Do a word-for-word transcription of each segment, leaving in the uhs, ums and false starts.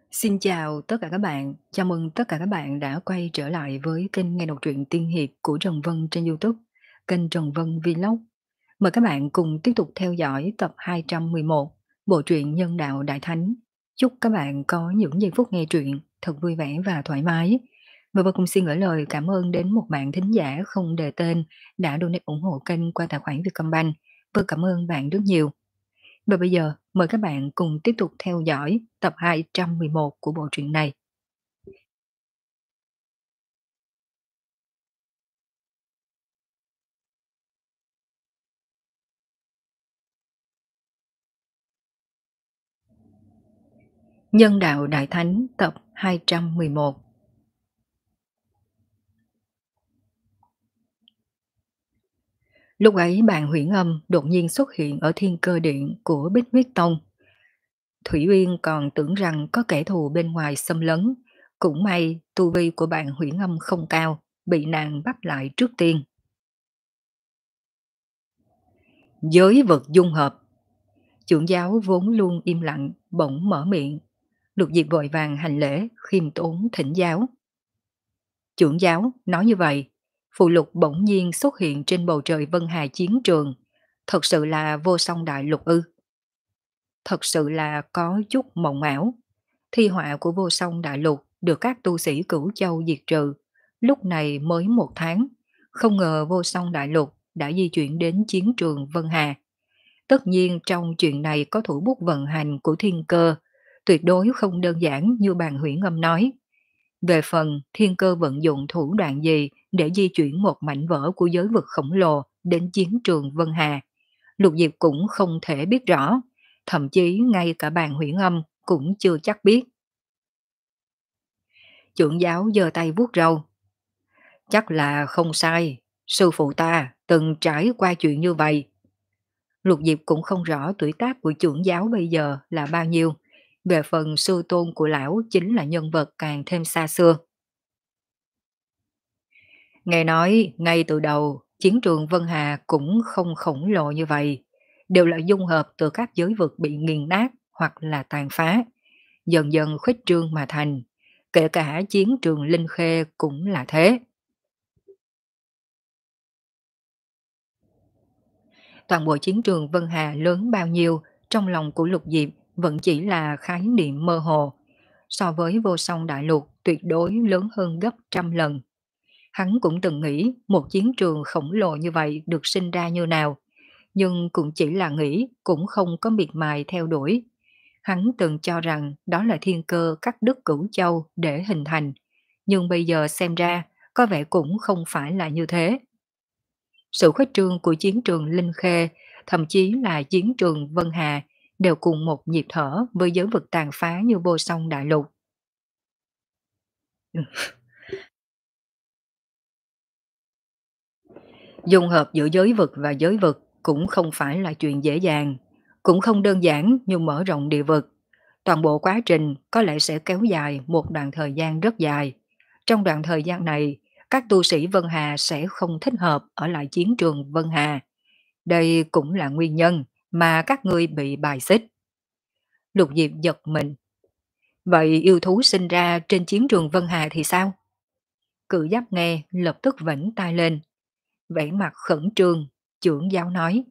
Xin chào tất cả các bạn, chào mừng tất cả các bạn đã quay trở lại với kênh nghe đọc truyện tiên hiệp của Trần Vân trên YouTube, kênh Trần Vân Vlog. Mời các bạn cùng tiếp tục theo dõi tập hai trăm mười một, bộ truyện Nhân đạo Đại Thánh. Chúc các bạn có những giây phút nghe truyện thật vui vẻ và thoải mái. Và Vân cũng xin gửi lời cảm ơn đến một bạn thính giả không đề tên đã donate ủng hộ kênh qua tài khoản Vietcombank. Vân cảm ơn bạn rất nhiều. Và bây giờ, mời các bạn cùng tiếp tục theo dõi tập hai trăm mười một của bộ truyện này. Nhân đạo Đại Thánh tập hai trăm mười một. Lúc ấy bàn Huyễn Âm đột nhiên xuất hiện ở Thiên Cơ Điện của Bích Huyết Tông. Thủy Uyên còn tưởng rằng có kẻ thù bên ngoài xâm lấn, cũng may tu vi của bạn Huyễn Âm không cao, bị nàng bắt lại trước tiên. Giới vật dung hợp. Trưởng giáo vốn luôn im lặng, bỗng mở miệng. Lục Diệp vội vàng hành lễ, khiêm tốn thỉnh giáo. Trưởng giáo nói như vậy, phụ lục bỗng nhiên xuất hiện trên bầu trời Vân Hà chiến trường, thật sự là vô song đại lục ư? Thật sự là có chút mộng ảo. Thi họa của vô song đại lục được các tu sĩ Cửu Châu diệt trừ, lúc này mới một tháng, không ngờ vô song đại lục đã di chuyển đến chiến trường Vân Hà. Tất nhiên trong chuyện này có thủ bút vận hành của thiên cơ, tuyệt đối không đơn giản như bàn Huyễn Âm nói. Về phần thiên cơ vận dụng thủ đoạn gì để di chuyển một mảnh vỡ của giới vực khổng lồ đến chiến trường Vân Hà, Lục Diệp cũng không thể biết rõ, thậm chí ngay cả bàn Huyễn Âm cũng chưa chắc biết. Trưởng giáo giơ tay vuốt râu. Chắc là không sai, sư phụ ta từng trải qua chuyện như vậy. Lục Diệp cũng không rõ tuổi tác của trưởng giáo bây giờ là bao nhiêu, về phần sư tôn của lão chính là nhân vật càng thêm xa xưa. Nghe nói ngay từ đầu, chiến trường Vân Hà cũng không khổng lồ như vậy, đều là dung hợp từ các giới vực bị nghiền nát hoặc là tàn phá, dần dần khuếch trương mà thành, kể cả chiến trường Linh Khê cũng là thế. Toàn bộ chiến trường Vân Hà lớn bao nhiêu, trong lòng của Lục Diệp vẫn chỉ là khái niệm mơ hồ, so với vô song đại lục tuyệt đối lớn hơn gấp trăm lần. Hắn cũng từng nghĩ một chiến trường khổng lồ như vậy được sinh ra như nào, nhưng cũng chỉ là nghĩ, cũng không có miệt mài theo đuổi. Hắn từng cho rằng đó là thiên cơ cắt đứt Cửu Châu để hình thành, nhưng bây giờ xem ra có vẻ cũng không phải là như thế. Sự khuếch trương của chiến trường Linh Khê, thậm chí là chiến trường Vân Hà, đều cùng một nhịp thở với giới vực tàn phá như vô song đại lục. Dung hợp giữa giới vực và giới vực cũng không phải là chuyện dễ dàng, cũng không đơn giản như mở rộng địa vực. Toàn bộ quá trình có lẽ sẽ kéo dài một đoạn thời gian rất dài. Trong đoạn thời gian này, các tu sĩ Vân Hà sẽ không thích hợp ở lại chiến trường Vân Hà. Đây cũng là nguyên nhân mà các ngươi bị bài xích. Lục Diệp giật mình. Vậy yêu thú sinh ra trên chiến trường Vân Hà thì sao? Cự giáp nghe lập tức vẫy tay lên. Vẻ mặt khẩn trương, trưởng giáo nói.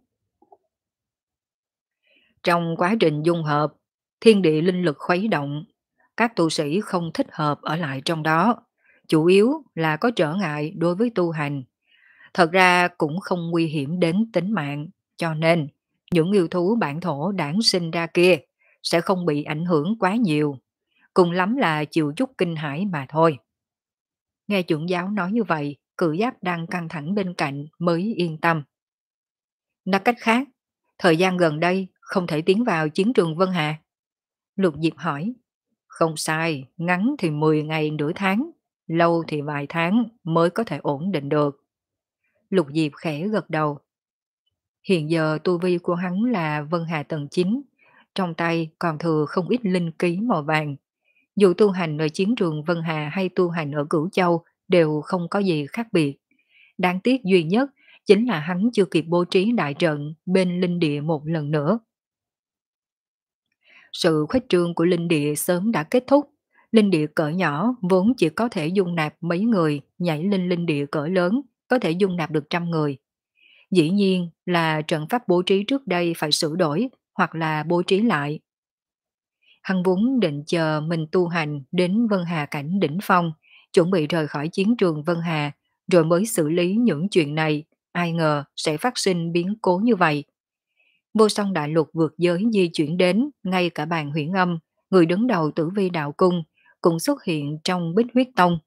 Trong quá trình dung hợp, thiên địa linh lực khuấy động, các tu sĩ không thích hợp ở lại trong đó, chủ yếu là có trở ngại đối với tu hành. Thật ra cũng không nguy hiểm đến tính mạng, cho nên những yêu thú bản thổ đản sinh ra kia sẽ không bị ảnh hưởng quá nhiều, cùng lắm là chịu chút kinh hãi mà thôi. Nghe trưởng giáo nói như vậy, cự giáp đang căng thẳng bên cạnh mới yên tâm. Nói cách khác, thời gian gần đây không thể tiến vào chiến trường Vân Hà. Lục Diệp hỏi. Không sai, ngắn thì mười ngày nửa tháng, lâu thì vài tháng mới có thể ổn định được. Lục Diệp khẽ gật đầu. Hiện giờ tu vi của hắn là Vân Hà tầng chín, trong tay còn thừa không ít linh ký màu vàng. Dù tu hành ở chiến trường Vân Hà hay tu hành ở Cửu Châu đều không có gì khác biệt. Đáng tiếc duy nhất chính là hắn chưa kịp bố trí đại trận bên linh địa một lần nữa. Sự khuếch trương của linh địa sớm đã kết thúc. Linh địa cỡ nhỏ vốn chỉ có thể dung nạp mấy người, nhảy lên linh địa cỡ lớn, có thể dung nạp được trăm người. Dĩ nhiên là trận pháp bố trí trước đây phải sửa đổi hoặc là bố trí lại. Hắn vốn định chờ mình tu hành đến Vân Hà cảnh đỉnh phong, chuẩn bị rời khỏi chiến trường Vân Hà, rồi mới xử lý những chuyện này, ai ngờ sẽ phát sinh biến cố như vậy. Vô song đại lục vượt giới di chuyển đến, ngay cả bàn huyễn âm, người đứng đầu tử vi đạo cung, cũng xuất hiện trong Bích Huyết Tông.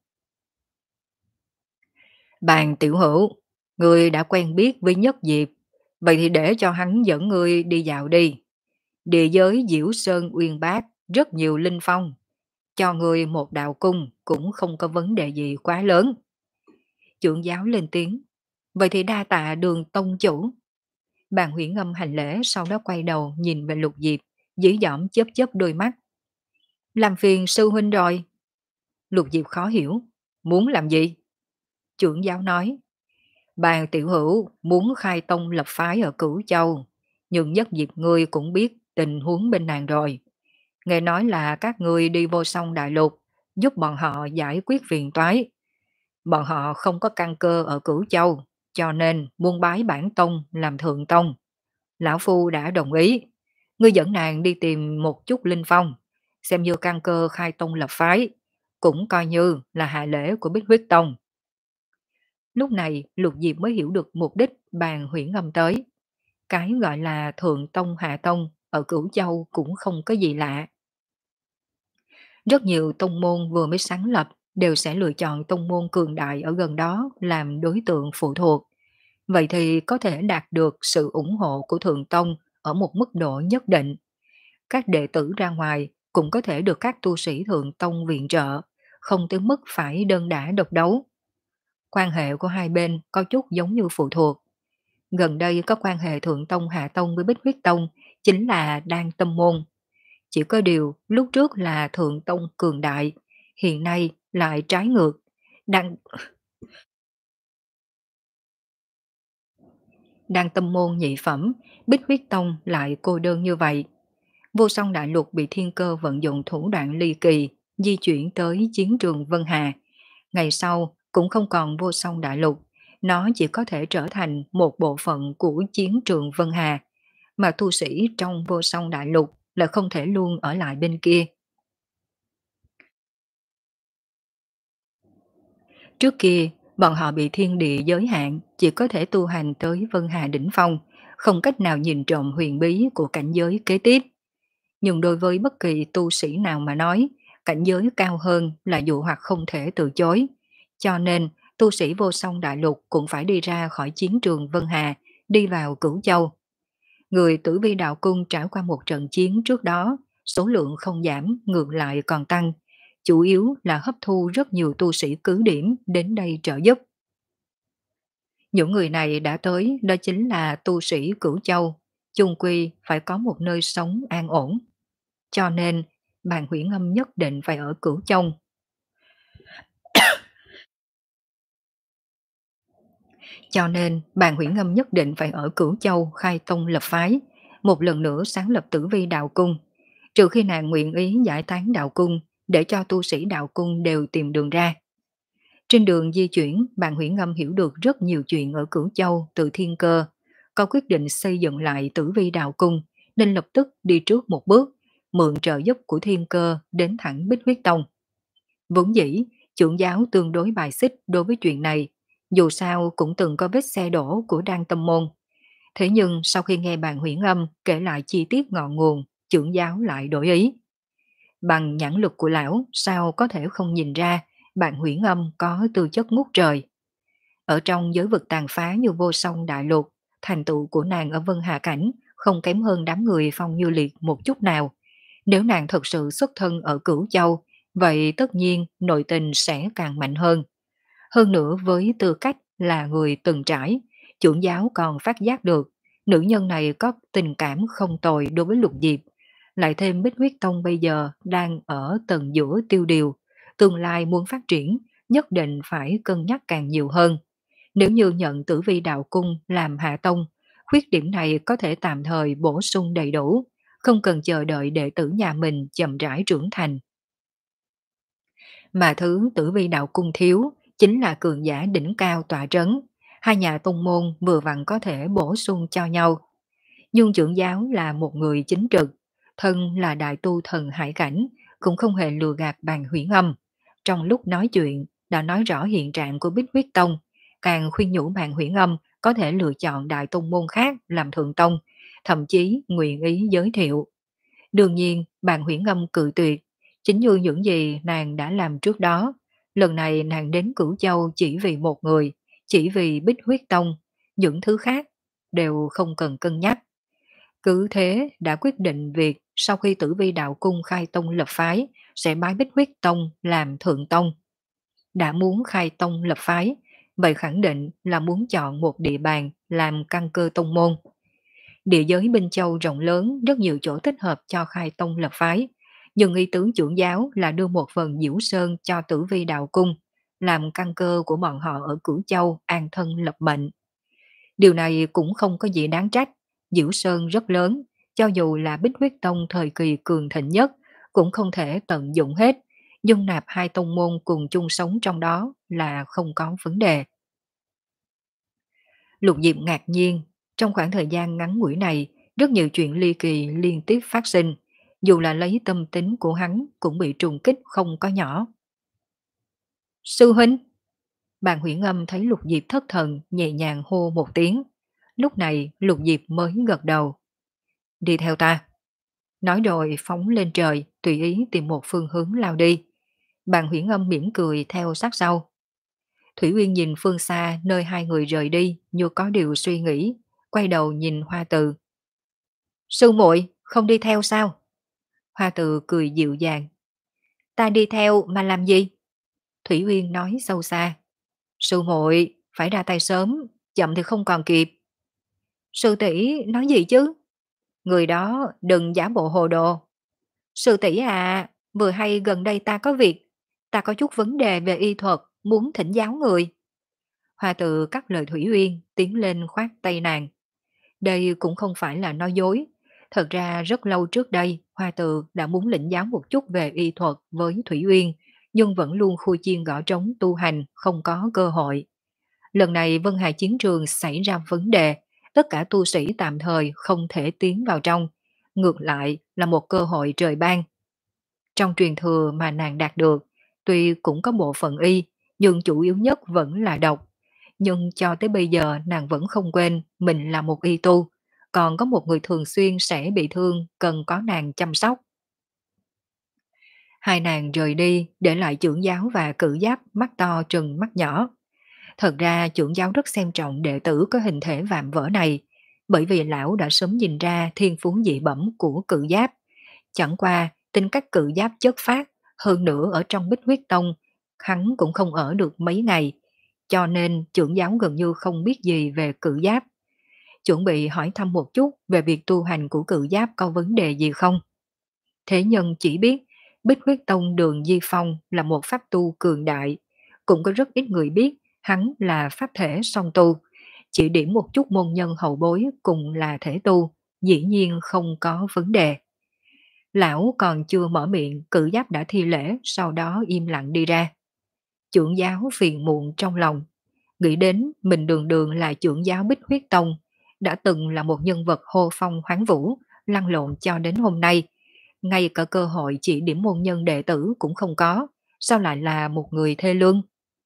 Bàn tiểu hữu, người đã quen biết với Nhất Diệp, vậy thì để cho hắn dẫn người đi dạo đi. Địa giới Diễu Sơn uyên bác, rất nhiều linh phong, cho người một đạo cung cũng không có vấn đề gì quá lớn. Trưởng giáo lên tiếng, vậy thì đa tạ Đường tông chủ. Bàn huyễn âm hành lễ, sau đó quay đầu nhìn về Lục Diệp, dí dỏm chớp chớp đôi mắt. Làm phiền sư huynh rồi. Lục Diệp khó hiểu, muốn làm gì? Trưởng giáo nói, bàn tiểu hữu muốn khai tông lập phái ở Cửu Châu, nhưng Nhất Diệp ngươi cũng biết tình huống bên nàng rồi. Nghe nói là các ngươi đi vô song đại lục, giúp bọn họ giải quyết phiền toái. Bọn họ không có căn cơ ở Cửu Châu, cho nên muốn bái bản tông làm thượng tông. Lão Phu đã đồng ý. Ngươi dẫn nàng đi tìm một chút linh phong, xem như căn cơ khai tông lập phái, cũng coi như là hạ lễ của Bích Huyết Tông. Lúc này Lục Diệp mới hiểu được mục đích bàn huyễn ngâm tới. Cái gọi là thượng tông hạ tông ở Cửu Châu cũng không có gì lạ. Rất nhiều tông môn vừa mới sáng lập đều sẽ lựa chọn tông môn cường đại ở gần đó làm đối tượng phụ thuộc. Vậy thì có thể đạt được sự ủng hộ của thượng tông ở một mức độ nhất định. Các đệ tử ra ngoài cũng có thể được các tu sĩ thượng tông viện trợ, không tới mức phải đơn đả độc đấu. Quan hệ của hai bên có chút giống như phụ thuộc. Gần đây có quan hệ thượng tông hạ tông với Bích Huyết Tông chính là Đan Tâm Môn. Chỉ có điều lúc trước là thượng tông cường đại, hiện nay lại trái ngược. Đan, Đan Tâm Môn nhị phẩm, Bích Huyết Tông lại cô đơn như vậy. Vô song đại lục bị thiên cơ vận dụng thủ đoạn ly kỳ, di chuyển tới chiến trường Vân Hà. Ngày sau cũng không còn vô song đại lục, nó chỉ có thể trở thành một bộ phận của chiến trường Vân Hà, mà tu sĩ trong vô song đại lục là không thể luôn ở lại bên kia. Trước kia, bọn họ bị thiên địa giới hạn, chỉ có thể tu hành tới Vân Hà đỉnh phong, không cách nào nhìn trộm huyền bí của cảnh giới kế tiếp. Nhưng đối với bất kỳ tu sĩ nào mà nói, cảnh giới cao hơn là dụ hoặc không thể từ chối. Cho nên, tu sĩ vô song đại lục cũng phải đi ra khỏi chiến trường Vân Hà, đi vào Cửu Châu. Người tử vi đạo cung trải qua một trận chiến trước đó, số lượng không giảm, ngược lại còn tăng. Chủ yếu là hấp thu rất nhiều tu sĩ cứ điểm đến đây trợ giúp. Những người này đã tới, đó chính là tu sĩ Cửu Châu, chung quy phải có một nơi sống an ổn. Cho nên, bàn huyễn âm nhất định phải ở Cửu Châu. Cho nên, bàn huyễn âm nhất định phải ở Cửu Châu khai tông lập phái, một lần nữa sáng lập tử vi đạo cung. Trừ khi nàng nguyện ý giải tán đạo cung, để cho tu sĩ đạo cung đều tìm đường ra. Trên đường di chuyển, bàn huyễn âm hiểu được rất nhiều chuyện ở Cửu Châu từ thiên cơ. Có quyết định xây dựng lại tử vi đạo cung, nên lập tức đi trước một bước, mượn trợ giúp của thiên cơ đến thẳng Bích Huyết Tông. Vốn dĩ, trưởng giáo tương đối bài xích đối với chuyện này, dù sao cũng từng có vết xe đổ của Đan Tâm Môn. Thế nhưng sau khi nghe bàn huyễn âm kể lại chi tiết ngọn nguồn, trưởng giáo lại đổi ý. Bằng nhãn lực của lão, sao có thể không nhìn ra bạn huyễn âm có tư chất ngút trời. Ở trong giới vực tàn phá như vô song đại lục, thành tựu của nàng ở Vân Hà Cảnh không kém hơn đám người Phong Như Liệt một chút nào. Nếu nàng thật sự xuất thân ở Cửu Châu, vậy tất nhiên nội tình sẽ càng mạnh hơn. Hơn nữa với tư cách là người từng trải, trưởng giáo còn phát giác được nữ nhân này có tình cảm không tồi đối với Lục Diệp. Lại thêm Bích Huyết Tông bây giờ đang ở tầng giữa tiêu điều, tương lai muốn phát triển nhất định phải cân nhắc càng nhiều hơn. Nếu như nhận tử vi đạo cung làm hạ tông, khuyết điểm này có thể tạm thời bổ sung đầy đủ, không cần chờ đợi đệ tử nhà mình chậm rãi trưởng thành. Mà thứ Tử Vi đạo cung thiếu chính là cường giả đỉnh cao tọa trấn, hai nhà tông môn vừa vặn có thể bổ sung cho nhau. Dương trưởng giáo là một người chính trực, thân là đại tu thần hải cảnh, cũng không hề lừa gạt Bàn Huyễn Âm. Trong lúc nói chuyện, đã nói rõ hiện trạng của Bích Huyết Tông, càng khuyên nhủ Bàn Huyễn Âm có thể lựa chọn đại tông môn khác làm thượng tông, thậm chí nguyện ý giới thiệu. Đương nhiên, Bàn Huyễn Âm cự tuyệt, chính như những gì nàng đã làm trước đó. Lần này nàng đến Cửu Châu chỉ vì một người, chỉ vì Bích Huyết Tông, những thứ khác đều không cần cân nhắc. Cứ thế đã quyết định việc sau khi Tử Vi đạo cung khai tông lập phái sẽ bái Bích Huyết Tông làm thượng tông. Đã muốn khai tông lập phái, vậy khẳng định là muốn chọn một địa bàn làm căn cơ tông môn. Địa giới Minh Châu rộng lớn, rất nhiều chỗ thích hợp cho khai tông lập phái, nhưng ý tứ trưởng giáo là đưa một phần Diễu Sơn cho Tử Vi đạo cung, làm căn cơ của bọn họ ở Cửu Châu an thân lập mệnh. Điều này cũng không có gì đáng trách, Diễu Sơn rất lớn, cho dù là Bích Huyết Tông thời kỳ cường thịnh nhất, cũng không thể tận dụng hết, dung nạp hai tông môn cùng chung sống trong đó là không có vấn đề. Lục Diệp ngạc nhiên, trong khoảng thời gian ngắn ngủi này, rất nhiều chuyện ly kỳ liên tiếp phát sinh, dù là lấy tâm tính của hắn cũng bị trùng kích không có nhỏ. Sư huynh! Bàn Huyễn Âm thấy Lục Diệp thất thần, nhẹ nhàng hô một tiếng. Lúc này Lục Diệp mới gật đầu. Đi theo ta. Nói rồi phóng lên trời, tùy ý tìm một phương hướng lao đi. Bàn Huyễn Âm mỉm cười theo sát sau. Thủy Uyên nhìn phương xa nơi hai người rời đi, như có điều suy nghĩ, quay đầu nhìn Hoa Từ. Sư muội không đi theo sao? Hoa Từ cười dịu dàng. Ta đi theo mà làm gì? Thủy Uyên nói sâu xa. Sư muội phải ra tay sớm, chậm thì không còn kịp. Sư tỷ nói gì chứ? Người đó đừng giả bộ hồ đồ. Sư tỷ à, vừa hay gần đây ta có việc, ta có chút vấn đề về y thuật, muốn thỉnh giáo người. Hoa Từ cắt lời Thủy Uyên, tiến lên khoát tay nàng. Đây cũng không phải là nói dối. Thật ra rất lâu trước đây, Hoa Từ đã muốn lĩnh giáo một chút về y thuật với Thủy Uyên, nhưng vẫn luôn khui chiên gõ trống tu hành, không có cơ hội. Lần này Vân Hà chiến trường xảy ra vấn đề, tất cả tu sĩ tạm thời không thể tiến vào trong. Ngược lại là một cơ hội trời ban. Trong truyền thừa mà nàng đạt được, tuy cũng có bộ phận y, nhưng chủ yếu nhất vẫn là độc. Nhưng cho tới bây giờ nàng vẫn không quên mình là một y tu, còn có một người thường xuyên sẽ bị thương cần có nàng chăm sóc. Hai nàng rời đi để lại trưởng giáo và cử giáp mắt to trừng mắt nhỏ. Thật ra trưởng giáo rất xem trọng đệ tử có hình thể vạm vỡ này, bởi vì lão đã sớm nhìn ra thiên phú dị bẩm của cự giáp. Chẳng qua tính cách cự giáp chất phát, hơn nữa ở trong Bích Huyết Tông, hắn cũng không ở được mấy ngày, cho nên trưởng giáo gần như không biết gì về cự giáp. Chuẩn bị hỏi thăm một chút về việc tu hành của cự giáp có vấn đề gì không. Thế nhân chỉ biết Bích Huyết Tông Đường Di Phong là một pháp tu cường đại, cũng có rất ít người biết hắn là pháp thể song tu, chỉ điểm một chút môn nhân hậu bối cùng là thể tu, dĩ nhiên không có vấn đề. Lão còn chưa mở miệng, cử giáp đã thi lễ, sau đó im lặng đi ra. Trưởng giáo phiền muộn trong lòng, nghĩ đến mình đường đường là trưởng giáo Bích Huyết Tông, đã từng là một nhân vật hô phong hoáng vũ, lăn lộn cho đến hôm nay. Ngay cả cơ hội chỉ điểm môn nhân đệ tử cũng không có, sao lại là một người thê lương?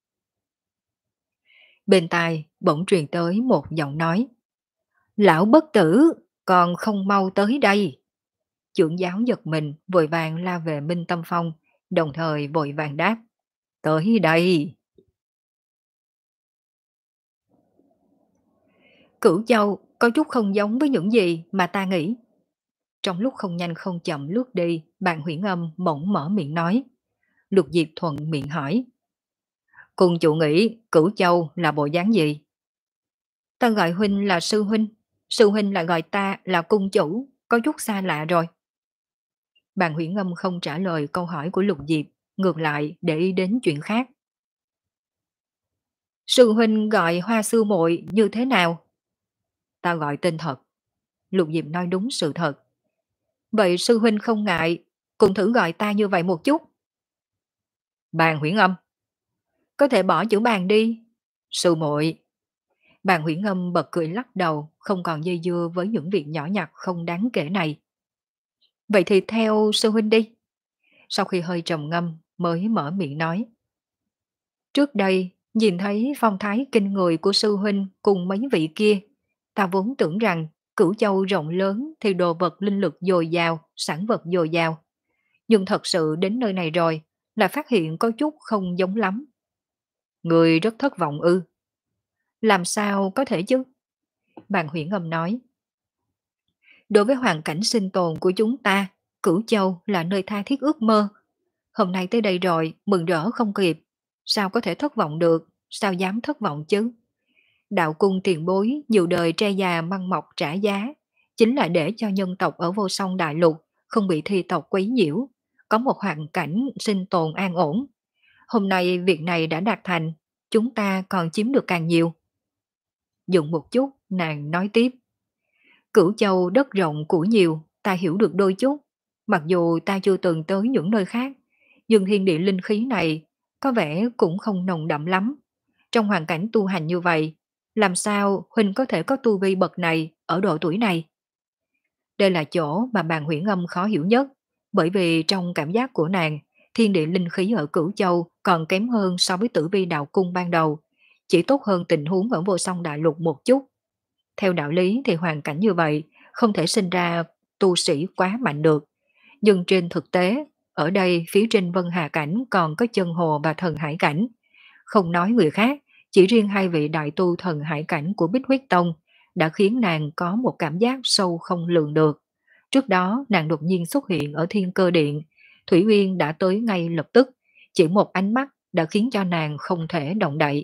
Bên tai bỗng truyền tới một giọng nói. Lão bất tử, còn không mau tới đây. Trưởng giáo giật mình, vội vàng la về Minh Tâm Phong, đồng thời vội vàng đáp. Tới đây. Cửu Châu có chút không giống với những gì mà ta nghĩ. Trong lúc không nhanh không chậm lướt đi, bạn Huyễn Âm bỗng mở miệng nói. Lục Diệp thuận miệng hỏi. Cùng chủ nghĩ Cửu Châu là bộ dáng gì? Ta gọi huynh là sư huynh, sư huynh lại gọi ta là cung chủ, có chút xa lạ rồi. Bạn Huyễn Âm không trả lời câu hỏi của Lục Diệp, ngược lại để ý đến chuyện khác. Sư huynh gọi Hoa sư muội như thế nào? Ta gọi tên thật. Lục Diệp nói đúng sự thật. Vậy sư huynh không ngại, cùng thử gọi ta như vậy một chút. Bàn Huyễn Âm, có thể bỏ chữ bàn đi. Sư muội. Bàn Huyễn Âm bật cười lắc đầu, không còn dây dưa với những việc nhỏ nhặt không đáng kể này. Vậy thì theo sư huynh đi. Sau khi hơi trầm ngâm, mới mở miệng nói. Trước đây, nhìn thấy phong thái kinh người của sư huynh cùng mấy vị kia, ta vốn tưởng rằng Cửu Châu rộng lớn thì đồ vật linh lực dồi dào, sản vật dồi dào. Nhưng thật sự đến nơi này rồi, là phát hiện có chút không giống lắm. Người rất thất vọng ư. Làm sao có thể chứ? Bàn Huyễn Âm nói. Đối với hoàn cảnh sinh tồn của chúng ta, Cửu Châu là nơi tha thiết ước mơ. Hôm nay tới đây rồi, mừng rỡ không kịp. Sao có thể thất vọng được, sao dám thất vọng chứ? Đạo cung tiền bối nhiều đời tre già măng mọc trả giá, chính là để cho nhân tộc ở vô song đại lục không bị thi tộc quấy nhiễu, có một hoàn cảnh sinh tồn an ổn. Hôm nay việc này đã đạt thành, chúng ta còn chiếm được càng nhiều. Dừng một chút, nàng nói tiếp. Cửu Châu đất rộng của nhiều, ta hiểu được đôi chút. Mặc dù ta chưa từng tới những nơi khác, nhưng thiên địa linh khí này có vẻ cũng không nồng đậm lắm. Trong hoàn cảnh tu hành như vậy, làm sao Huynh có thể có tu vi bậc này ở độ tuổi này? Đây là chỗ mà Bàn Huyễn Âm khó hiểu nhất, bởi vì trong cảm giác của nàng, thiên địa linh khí ở Cửu Châu còn kém hơn so với Tử Vi đạo cung ban đầu, chỉ tốt hơn tình huống ở Vô Song đại lục một chút. Theo đạo lý thì hoàn cảnh như vậy không thể sinh ra tu sĩ quá mạnh được, nhưng trên thực tế, ở đây phía trên Vân Hà cảnh còn có chân hồ và thần hải cảnh. Không nói người khác, chỉ riêng hai vị đại tu thần hải cảnh của Bích Huyết Tông đã khiến nàng có một cảm giác sâu không lường được. Trước đó nàng đột nhiên xuất hiện ở Thiên Cơ Điện, Thủy Uyên đã tới ngay lập tức, chỉ một ánh mắt đã khiến cho nàng không thể động đậy.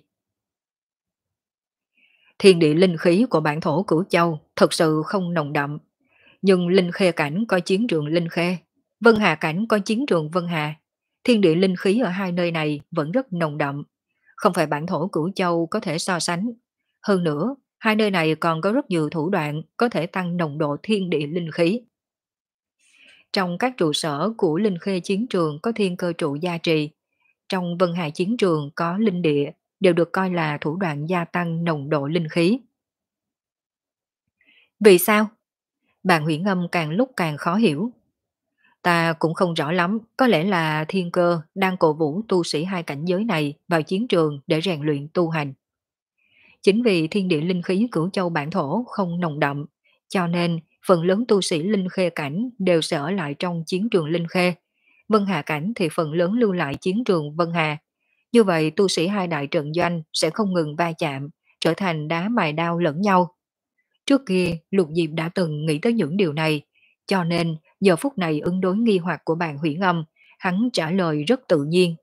Thiên địa linh khí của bản thổ Cửu Châu thật sự không nồng đậm, nhưng Linh Khê cảnh có chiến trường Linh Khê, Vân Hà cảnh có chiến trường Vân Hà. Thiên địa linh khí ở hai nơi này vẫn rất nồng đậm, không phải bản thổ Cửu Châu có thể so sánh. Hơn nữa, hai nơi này còn có rất nhiều thủ đoạn có thể tăng nồng độ thiên địa linh khí. Trong các trụ sở của Linh Khê chiến trường có thiên cơ trụ gia trì, trong Vân Hà chiến trường có linh địa, đều được coi là thủ đoạn gia tăng nồng độ linh khí. Vì sao? Bàn Huyễn Âm càng lúc càng khó hiểu. Ta cũng không rõ lắm, có lẽ là thiên cơ đang cổ vũ tu sĩ hai cảnh giới này vào chiến trường để rèn luyện tu hành. Chính vì thiên địa linh khí Cửu Châu bản thổ không nồng đậm, cho nên phần lớn tu sĩ linh khê cảnh đều sẽ ở lại trong chiến trường linh khê. Vân Hà cảnh thì phần lớn lưu lại chiến trường Vân Hà. Như vậy tu sĩ hai đại trận doanh sẽ không ngừng va chạm, trở thành đá mài đao lẫn nhau. Trước kia Lục Diệp đã từng nghĩ tới những điều này, cho nên giờ phút này ứng đối nghi hoặc của Bàn Huyễn Âm, hắn trả lời rất tự nhiên.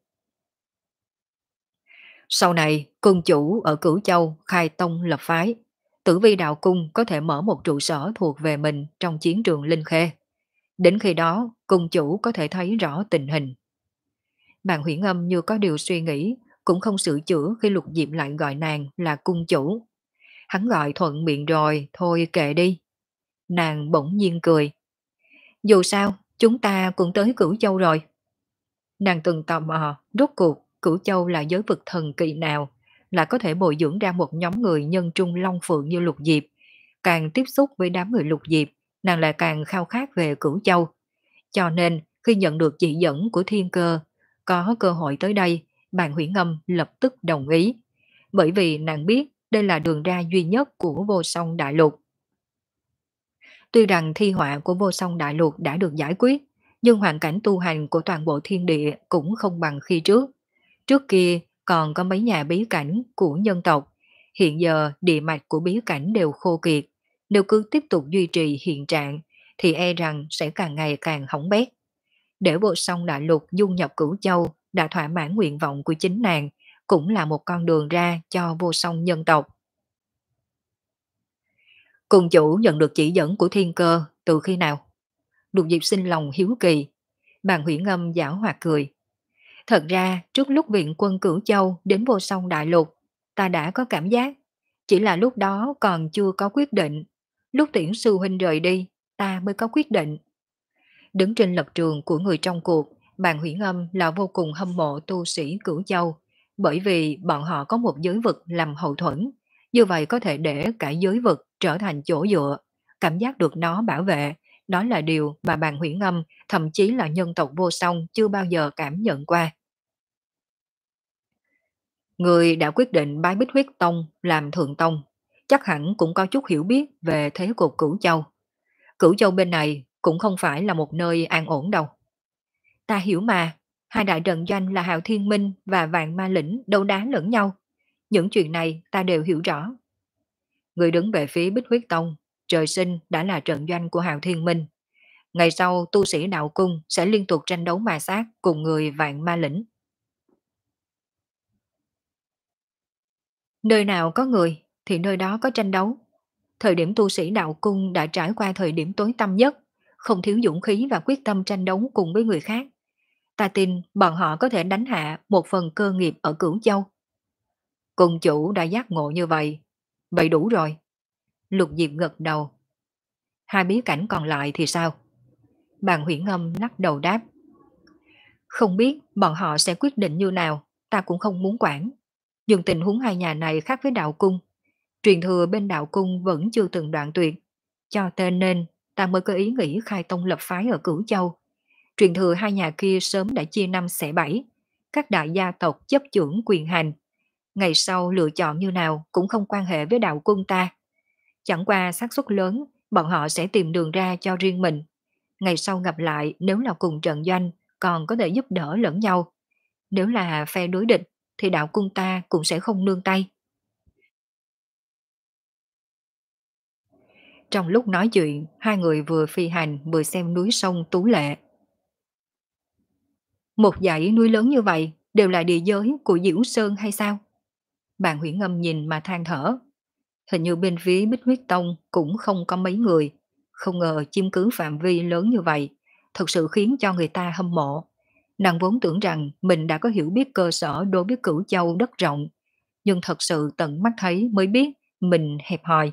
Sau này, cung chủ ở Cửu Châu khai tông lập phái, Tử Vi đạo cung có thể mở một trụ sở thuộc về mình trong chiến trường Linh Khê. Đến khi đó, cung chủ có thể thấy rõ tình hình. Bàn Huyễn Âm như có điều suy nghĩ, cũng không sửa chữa khi Lục Diệp lại gọi nàng là cung chủ. Hắn gọi thuận miệng rồi, thôi kệ đi. Nàng bỗng nhiên cười. Dù sao, chúng ta cũng tới Cửu Châu rồi. Nàng từng tò mò, rốt cuộc Cửu Châu là giới vực thần kỳ nào, là có thể bồi dưỡng ra một nhóm người nhân trung long phượng như Lục Diệp. Càng tiếp xúc với đám người Lục Diệp, nàng lại càng khao khát về Cửu Châu. Cho nên, khi nhận được chỉ dẫn của thiên cơ, có cơ hội tới đây, Bàn Huyễn Âm lập tức đồng ý. Bởi vì nàng biết đây là đường ra duy nhất của vô song đại lục. Tuy rằng thi họa của vô song đại lục đã được giải quyết, nhưng hoàn cảnh tu hành của toàn bộ thiên địa cũng không bằng khi trước. Trước kia còn có mấy nhà bí cảnh của nhân tộc, hiện giờ địa mạch của bí cảnh đều khô kiệt. Nếu cứ tiếp tục duy trì hiện trạng, thì e rằng sẽ càng ngày càng hỏng bét. Để vô song đại lục dung nhập Cửu Châu đã thỏa mãn nguyện vọng của chính nàng, cũng là một con đường ra cho vô song nhân tộc. Cùng chủ nhận được chỉ dẫn của thiên cơ từ khi nào? Lục Diệp sinh lòng hiếu kỳ. Bàn Huyễn Âm giảo hoạt cười. Thật ra trước lúc viện quân Cửu Châu đến vô song đại lục, ta đã có cảm giác. Chỉ là lúc đó còn chưa có quyết định. Lúc tiễn sư huynh rời đi, ta mới có quyết định. Đứng trên lập trường của người trong cuộc, bàn Huyễn Âm là vô cùng hâm mộ tu sĩ Cửu Châu, bởi vì bọn họ có một giới vực làm hậu thuẫn, như vậy có thể để cả giới vực trở thành chỗ dựa, cảm giác được nó bảo vệ, đó là điều mà bàn Huyễn Âm, thậm chí là nhân tộc vô song chưa bao giờ cảm nhận qua. Người đã quyết định bái Bích Huyết Tông làm thượng tông, chắc hẳn cũng có chút hiểu biết về thế cục Cửu Châu. Cửu Châu bên này cũng không phải là một nơi an ổn đâu. Ta hiểu mà, hai đại trận doanh là Hạo Thiên Minh và Vạn Ma Lĩnh đấu đá lẫn nhau. Những chuyện này ta đều hiểu rõ. Người đứng về phía Bích Huyết Tông, trời sinh đã là trận doanh của Hạo Thiên Minh. Ngày sau tu sĩ đạo cung sẽ liên tục tranh đấu ma sát cùng người Vạn Ma Lĩnh. Nơi nào có người thì nơi đó có tranh đấu. Thời điểm tu sĩ đạo cung đã trải qua thời điểm tối tăm nhất, không thiếu dũng khí và quyết tâm tranh đấu cùng với người khác. Ta tin bọn họ có thể đánh hạ một phần cơ nghiệp ở Cửu Châu. Cùng chủ đã giác ngộ như vậy. Vậy đủ rồi. Lục Diệp gật đầu. Hai bí cảnh còn lại thì sao? Bàn Huyễn Âm lắc đầu đáp. Không biết bọn họ sẽ quyết định như nào, ta cũng không muốn quản. Nhưng tình huống hai nhà này khác với đạo cung. Truyền thừa bên đạo cung vẫn chưa từng đoạn tuyệt. Cho tên nên ta mới có ý nghĩ khai tông lập phái ở Cửu Châu. Truyền thừa hai nhà kia sớm đã chia năm xẻ bảy. Các đại gia tộc chấp chưởng quyền hành. Ngày sau lựa chọn như nào cũng không quan hệ với đạo cung ta. Chẳng qua xác suất lớn, bọn họ sẽ tìm đường ra cho riêng mình. Ngày sau gặp lại nếu là cùng trận doanh, còn có thể giúp đỡ lẫn nhau. Nếu là phe đối địch, thì đạo cung ta cũng sẽ không nương tay. Trong lúc nói chuyện, hai người vừa phi hành vừa xem núi sông Tú Lệ. Một dãy núi lớn như vậy đều là địa giới của Diễu Sơn hay sao? Bàn Huyễn Ngâm nhìn mà than thở. Hình như bên phía Bích Huyết Tông cũng không có mấy người. Không ngờ chiếm cứ phạm vi lớn như vậy, thật sự khiến cho người ta hâm mộ. Nàng vốn tưởng rằng mình đã có hiểu biết cơ sở đối với Cửu Châu đất rộng, nhưng thật sự tận mắt thấy mới biết mình hẹp hòi.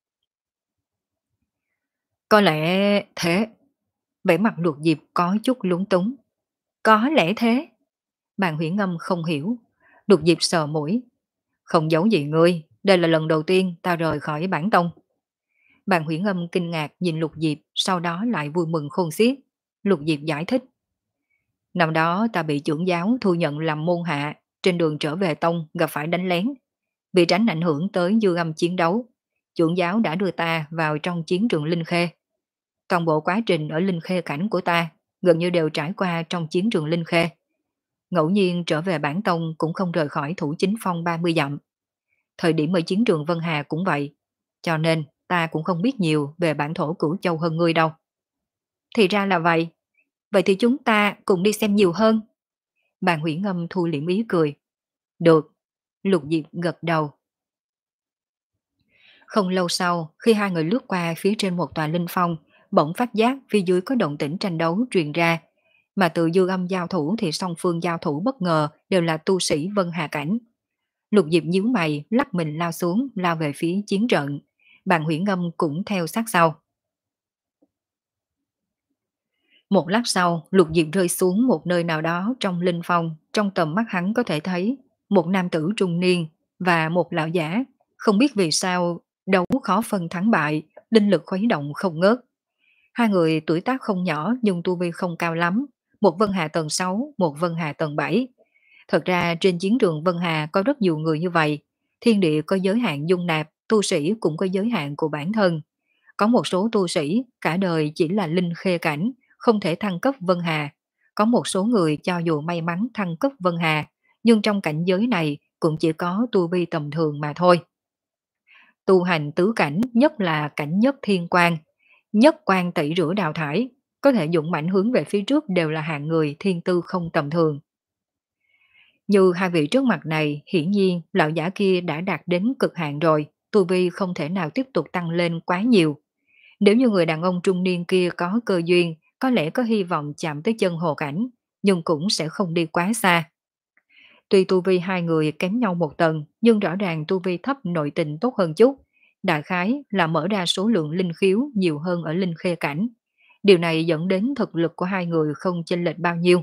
Có lẽ thế. Vẻ mặt Lục Diệp có chút lúng túng. Có lẽ thế. Bàn Huyễn Ngâm không hiểu. Lục Diệp sờ mũi. Không giấu gì ngươi, đây là lần đầu tiên ta rời khỏi bản tông. Bàn Huyễn Ngâm kinh ngạc nhìn Lục Diệp, sau đó lại vui mừng khôn xiết. Lục Diệp giải thích. Năm đó ta bị trưởng giáo thu nhận làm môn hạ, trên đường trở về tông gặp phải đánh lén. Vì tránh ảnh hưởng tới dư âm chiến đấu, trưởng giáo đã đưa ta vào trong chiến trường Linh Khê. Toàn bộ quá trình ở Linh Khê cảnh của ta gần như đều trải qua trong chiến trường Linh Khê. Ngẫu nhiên trở về bản tông cũng không rời khỏi thủ chính phong ba mươi dặm. Thời điểm ở chiến trường Vân Hà cũng vậy. Cho nên ta cũng không biết nhiều về bản thổ Cửu Châu hơn ngươi đâu. Thì ra là vậy. Vậy thì chúng ta cùng đi xem nhiều hơn. Bàn Huyễn Ngâm thu liễm ý cười. Được. Lục Diệp gật đầu. Không lâu sau, khi hai người lướt qua phía trên một tòa linh phong, bỗng phát giác phía dưới có động tĩnh tranh đấu truyền ra. Mà từ dư âm giao thủ thì song phương giao thủ bất ngờ đều là tu sĩ Vân Hà Cảnh. Lục Diệp nhíu mày, lắc mình lao xuống, lao về phía chiến trận. Bàn Huyễn Ngâm cũng theo sát sau. Một lát sau, Lục Diệp rơi xuống một nơi nào đó trong linh phong, trong tầm mắt hắn có thể thấy một nam tử trung niên và một lão giả, không biết vì sao đấu khó phân thắng bại, linh lực khuấy động không ngớt. Hai người tuổi tác không nhỏ nhưng tu vi không cao lắm, một Vân Hà tầng sáu, một Vân Hà tầng bảy. Thật ra trên chiến trường Vân Hà có rất nhiều người như vậy, thiên địa có giới hạn dung nạp, tu sĩ cũng có giới hạn của bản thân. Có một số tu sĩ cả đời chỉ là linh khê cảnh, không thể thăng cấp Vân Hà. Có một số người cho dù may mắn thăng cấp Vân Hà, nhưng trong cảnh giới này cũng chỉ có tu vi tầm thường mà thôi. Tu hành tứ cảnh nhất là cảnh nhất thiên quan, nhất quan tẩy rửa đào thải, có thể dũng mãnh hướng về phía trước đều là hạng người thiên tư không tầm thường. Như hai vị trước mặt này, hiển nhiên lão giả kia đã đạt đến cực hạn rồi, tu vi không thể nào tiếp tục tăng lên quá nhiều. Nếu như người đàn ông trung niên kia có cơ duyên, có lẽ có hy vọng chạm tới chân hồ cảnh, nhưng cũng sẽ không đi quá xa. Tuy tu vi hai người kém nhau một tầng, nhưng rõ ràng tu vi thấp nội tình tốt hơn chút. Đại khái là mở ra số lượng linh khiếu nhiều hơn ở linh khê cảnh. Điều này dẫn đến thực lực của hai người không chênh lệch bao nhiêu.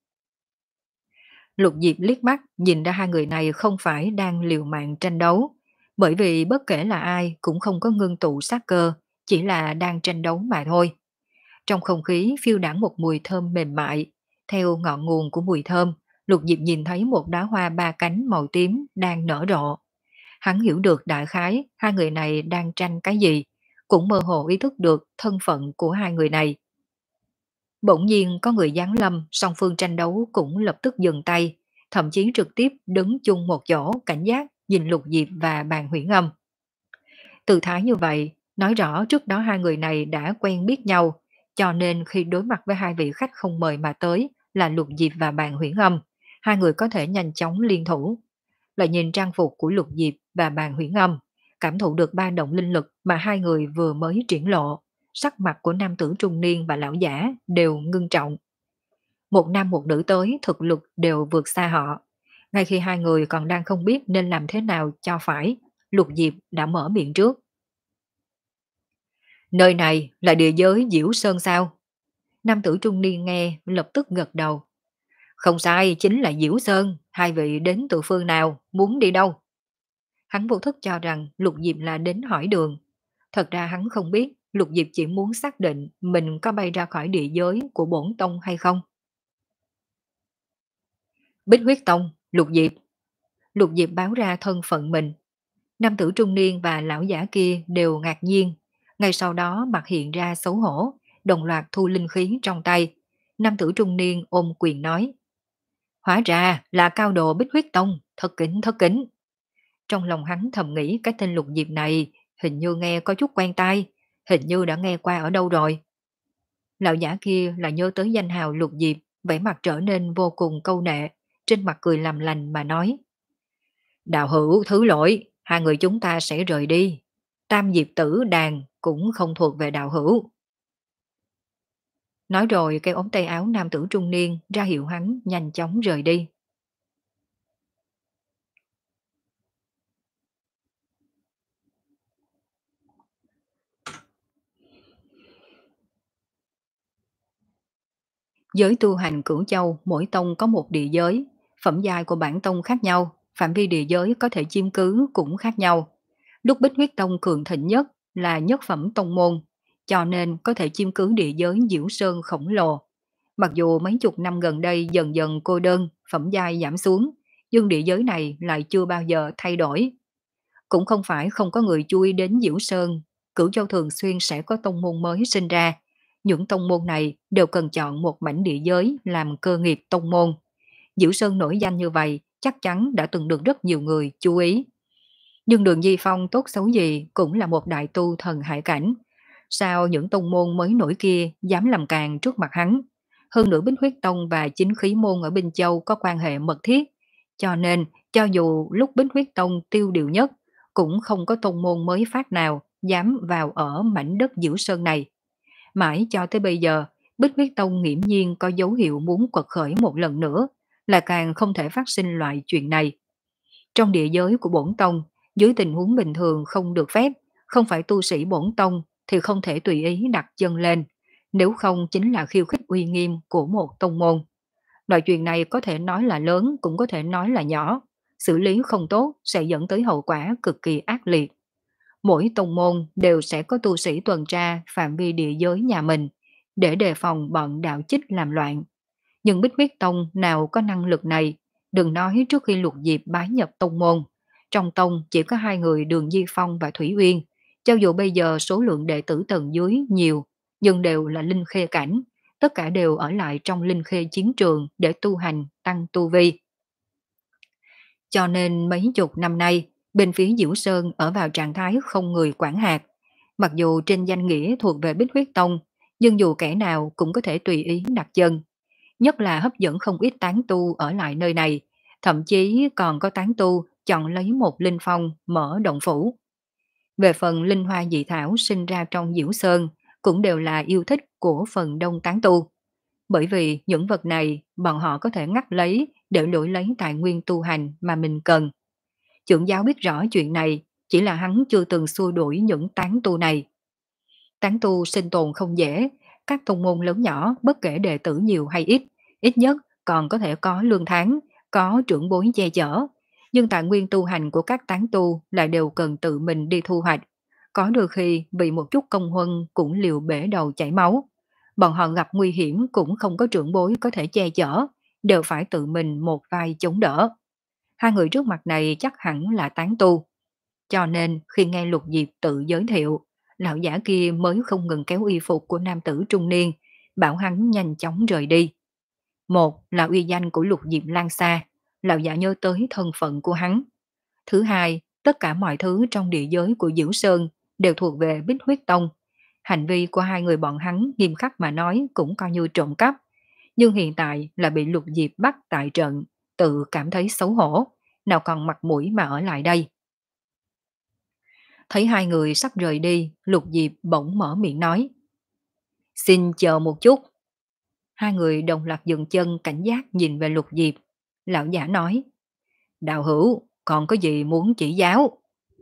Lục Diệp liếc mắt nhìn ra hai người này không phải đang liều mạng tranh đấu, bởi vì bất kể là ai cũng không có ngưng tụ sát cơ, chỉ là đang tranh đấu mà thôi. Trong không khí phiêu đãng một mùi thơm mềm mại, theo ngọn nguồn của mùi thơm, Lục Diệp nhìn thấy một đóa hoa ba cánh màu tím đang nở rộ. Hắn hiểu được đại khái hai người này đang tranh cái gì, cũng mơ hồ ý thức được thân phận của hai người này. Bỗng nhiên có người giáng lâm, song phương tranh đấu cũng lập tức dừng tay, thậm chí trực tiếp đứng chung một chỗ cảnh giác nhìn Lục Diệp và Bàn Huyễn Âm. Tư thái như vậy, nói rõ trước đó hai người này đã quen biết nhau, cho nên khi đối mặt với hai vị khách không mời mà tới là Lục Diệp và Bàn Huyễn Âm, hai người có thể nhanh chóng liên thủ. Lại nhìn trang phục của Lục Diệp và Bàn Huyễn Âm, cảm thụ được ba động linh lực mà hai người vừa mới triển lộ, sắc mặt của nam tử trung niên và lão giả đều ngưng trọng. Một nam một nữ tới thực lực đều vượt xa họ. Ngay khi hai người còn đang không biết nên làm thế nào cho phải, Lục Diệp đã mở miệng trước. Nơi này là địa giới Diễu Sơn sao? Nam tử trung niên nghe lập tức gật đầu. Không sai, chính là Diễu Sơn, hai vị đến từ phương nào, muốn đi đâu? Hắn vô thức cho rằng Lục Diệp là đến hỏi đường. Thật ra hắn không biết, Lục Diệp chỉ muốn xác định mình có bay ra khỏi địa giới của bổn tông hay không. Bích huyết tông, Lục Diệp. Lục Diệp báo ra thân phận mình. Nam tử trung niên và lão giả kia đều ngạc nhiên. Ngay sau đó mặt hiện ra xấu hổ, đồng loạt thu linh khí trong tay. Nam tử trung niên ôm quyền nói. Hóa ra là cao đồ Bích huyết tông, thật kính thật kính. Trong lòng hắn thầm nghĩ cái tên Lục Diệp này hình như nghe có chút quen tai, hình như đã nghe qua ở đâu rồi. Lão giả kia là nhớ tới danh hào Lục Diệp, vẻ mặt trở nên vô cùng câu nệ, trên mặt cười làm lành mà nói. Đạo hữu thứ lỗi, hai người chúng ta sẽ rời đi. Tam diệp tử đàn cũng không thuộc về đạo hữu. Nói rồi cây ống tay áo nam tử trung niên ra hiệu hắn nhanh chóng rời đi. Giới tu hành cửu châu mỗi tông có một địa giới, phẩm giai của bản tông khác nhau, phạm vi địa giới có thể chiếm cứ cũng khác nhau. Lúc Bích huyết tông cường thịnh nhất là nhất phẩm tông môn, cho nên có thể chiếm cứ địa giới Diễu Sơn khổng lồ. Mặc dù mấy chục năm gần đây dần dần cô đơn, phẩm giai giảm xuống, nhưng địa giới này lại chưa bao giờ thay đổi. Cũng không phải không có người chú ý đến Diễu Sơn, Cửu Châu thường xuyên sẽ có tông môn mới sinh ra. Những tông môn này đều cần chọn một mảnh địa giới làm cơ nghiệp tông môn. Diễu Sơn nổi danh như vậy chắc chắn đã từng được rất nhiều người chú ý. Nhưng Đường Di Phong tốt xấu gì cũng là một đại tu thần hải cảnh. Sao những tông môn mới nổi kia dám làm càng trước mặt hắn? Hơn nữa Bích huyết tông và chính khí môn ở Bình Châu có quan hệ mật thiết. Cho nên, cho dù lúc Bích huyết tông tiêu điều nhất, cũng không có tông môn mới phát nào dám vào ở mảnh đất Diễu Sơn này. Mãi cho tới bây giờ, Bích huyết tông nghiễm nhiên có dấu hiệu muốn quật khởi một lần nữa, là càng không thể phát sinh loại chuyện này. Trong địa giới của bổn tông, dưới tình huống bình thường không được phép, không phải tu sĩ bổn tông thì không thể tùy ý đặt chân lên, nếu không chính là khiêu khích uy nghiêm của một tông môn. Loại chuyện này có thể nói là lớn cũng có thể nói là nhỏ, xử lý không tốt sẽ dẫn tới hậu quả cực kỳ ác liệt. Mỗi tông môn đều sẽ có tu sĩ tuần tra phạm vi địa giới nhà mình để đề phòng bọn đạo chích làm loạn. Nhưng Bích huyết tông nào có năng lực này, đừng nói trước khi Lục Diệp bái nhập tông môn. Trong tông chỉ có hai người Đường Di Phong và Thủy Uyên, cho dù bây giờ số lượng đệ tử tầng dưới nhiều, nhưng đều là linh khê cảnh, tất cả đều ở lại trong linh khê chiến trường để tu hành, tăng tu vi. Cho nên mấy chục năm nay, bên phía Diễu Sơn ở vào trạng thái không người quản hạt. Mặc dù trên danh nghĩa thuộc về Bích huyết tông, nhưng dù kẻ nào cũng có thể tùy ý đặt chân. Nhất là hấp dẫn không ít tán tu ở lại nơi này, thậm chí còn có tán tu chọn lấy một linh phong mở động phủ. Về phần linh hoa dị thảo sinh ra trong Diễu Sơn, cũng đều là yêu thích của phần đông tán tu. Bởi vì những vật này bọn họ có thể ngắt lấy để đổi lấy tài nguyên tu hành mà mình cần. Trưởng giáo biết rõ chuyện này, chỉ là hắn chưa từng xua đuổi những tán tu này. Tán tu sinh tồn không dễ, các tông môn lớn nhỏ bất kể đệ tử nhiều hay ít, ít nhất còn có thể có lương tháng, có trưởng bối che chở. Nhưng tài nguyên tu hành của các tán tu lại đều cần tự mình đi thu hoạch. Có đôi khi vì một chút công huân cũng liều bể đầu chảy máu. Bọn họ gặp nguy hiểm cũng không có trưởng bối có thể che chở, đều phải tự mình một vai chống đỡ. Hai người trước mặt này chắc hẳn là tán tu. Cho nên khi nghe Lục Diệp tự giới thiệu, lão giả kia mới không ngừng kéo y phục của nam tử trung niên, bảo hắn nhanh chóng rời đi. Một là uy danh của Lục Diệp lan xa, lão giả nhớ tới thân phận của hắn. Thứ hai, tất cả mọi thứ trong địa giới của Diễu Sơn đều thuộc về Bích Huyết Tông. Hành vi của hai người bọn hắn nghiêm khắc mà nói cũng coi như trộm cắp, nhưng hiện tại là bị Lục Diệp bắt tại trận, tự cảm thấy xấu hổ, nào còn mặt mũi mà ở lại đây. Thấy hai người sắp rời đi, Lục Diệp bỗng mở miệng nói. Xin chờ một chút. Hai người đồng loạt dừng chân cảnh giác nhìn về Lục Diệp. Lão giả nói. Đạo hữu, còn có gì muốn chỉ giáo?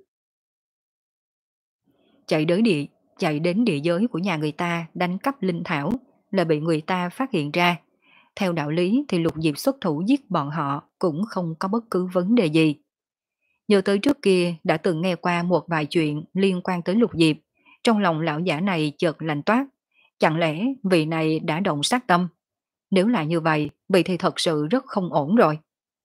Chạy đến địa, chạy đến địa giới của nhà người ta đánh cắp linh thảo là bị người ta phát hiện ra. Theo đạo lý thì Lục Diệp xuất thủ giết bọn họ cũng không có bất cứ vấn đề gì. Nhớ tới trước kia đã từng nghe qua một vài chuyện liên quan tới Lục Diệp, trong lòng lão giả này chợt lạnh toát. Chẳng lẽ vị này đã động sát tâm? Nếu là như vậy, vậy thì thật sự rất không ổn rồi.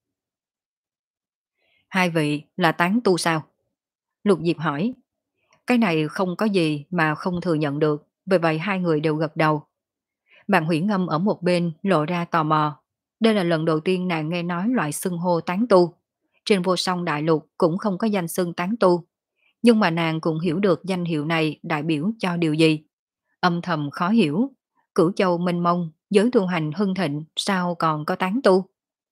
Hai vị là tán tu sao? Lục Diệp hỏi. Cái này không có gì mà không thừa nhận được, vì vậy hai người đều gật đầu. Bạn Hủy Ngâm ở một bên lộ ra tò mò. Đây là lần đầu tiên nàng nghe nói loại xưng hô tán tu. Trên vô song đại lục cũng không có danh xưng tán tu. Nhưng mà nàng cũng hiểu được danh hiệu này đại biểu cho điều gì. Âm thầm khó hiểu. Cửu châu mênh mông, giới tu hành hưng thịnh, sao còn có tán tu?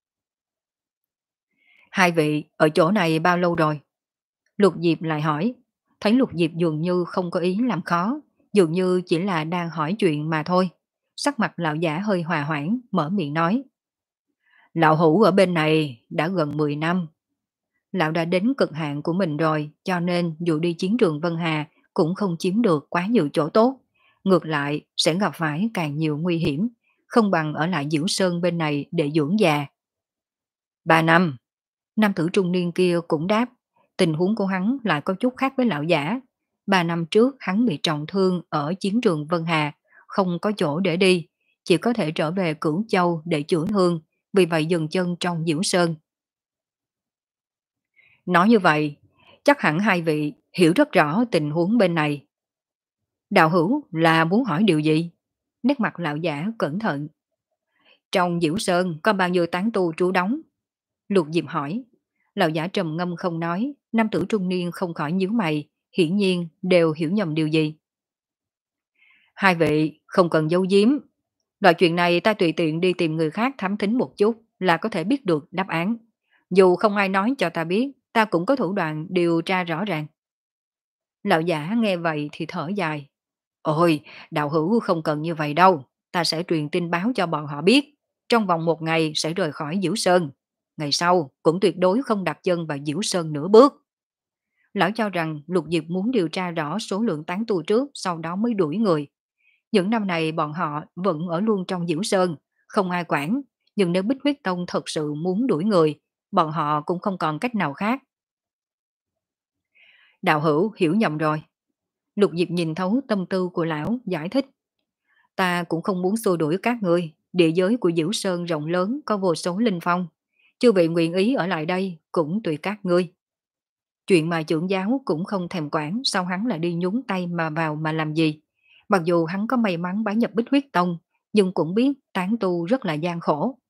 Hai vị ở chỗ này bao lâu rồi? Lục Diệp lại hỏi. Thấy Lục Diệp dường như không có ý làm khó, dường như chỉ là đang hỏi chuyện mà thôi. Sắc mặt lão giả hơi hòa hoãn, mở miệng nói. Lão hữu ở bên này đã gần mười năm. Lão đã đến cực hạn của mình rồi, cho nên dù đi chiến trường Vân Hà cũng không chiếm được quá nhiều chỗ tốt. Ngược lại sẽ gặp phải càng nhiều nguy hiểm, không bằng ở lại Diễu Sơn bên này để dưỡng già. Ba năm. Nam tử trung niên kia cũng đáp, tình huống của hắn lại có chút khác với lão giả. Ba năm trước hắn bị trọng thương ở chiến trường Vân Hà, không có chỗ để đi, chỉ có thể trở về Cửu Châu để chữa thương, vì vậy dừng chân trong Diễu Sơn. Nói như vậy, chắc hẳn hai vị hiểu rất rõ tình huống bên này. Đạo hữu là muốn hỏi điều gì? Nét mặt lão giả cẩn thận. Trong Diễu Sơn có bao nhiêu tán tu trú đóng? Lục Diệp hỏi. Lão giả trầm ngâm không nói, nam tử trung niên không khỏi nhíu mày, hiển nhiên đều hiểu nhầm điều gì. Hai vị không cần giấu giếm. Loại chuyện này ta tùy tiện đi tìm người khác thám thính một chút là có thể biết được đáp án. Dù không ai nói cho ta biết, ta cũng có thủ đoạn điều tra rõ ràng. Lão giả nghe vậy thì thở dài. Ôi, đạo hữu không cần như vậy đâu. Ta sẽ truyền tin báo cho bọn họ biết. Trong vòng một ngày sẽ rời khỏi Diễu Sơn. Ngày sau cũng tuyệt đối không đặt chân vào Diễu Sơn nửa bước. Lão cho rằng Lục Diệp muốn điều tra rõ số lượng tán tu trước, sau đó mới đuổi người. Những năm này bọn họ vẫn ở luôn trong Diễu Sơn, không ai quản. Nhưng nếu Bích Huyết Tông thật sự muốn đuổi người, bọn họ cũng không còn cách nào khác. Đạo hữu hiểu nhầm rồi. Lục Diệp nhìn thấu tâm tư của lão, giải thích. Ta cũng không muốn xua đuổi các ngươi. Địa giới của Diễu Sơn rộng lớn có vô số linh phong. Chư vị nguyện ý ở lại đây cũng tùy các ngươi. Chuyện mà trưởng giáo cũng không thèm quản, sao hắn lại đi nhúng tay mà vào mà làm gì. Mặc dù hắn có may mắn bái nhập Bích Huyết Tông, nhưng cũng biết tán tu rất là gian khổ.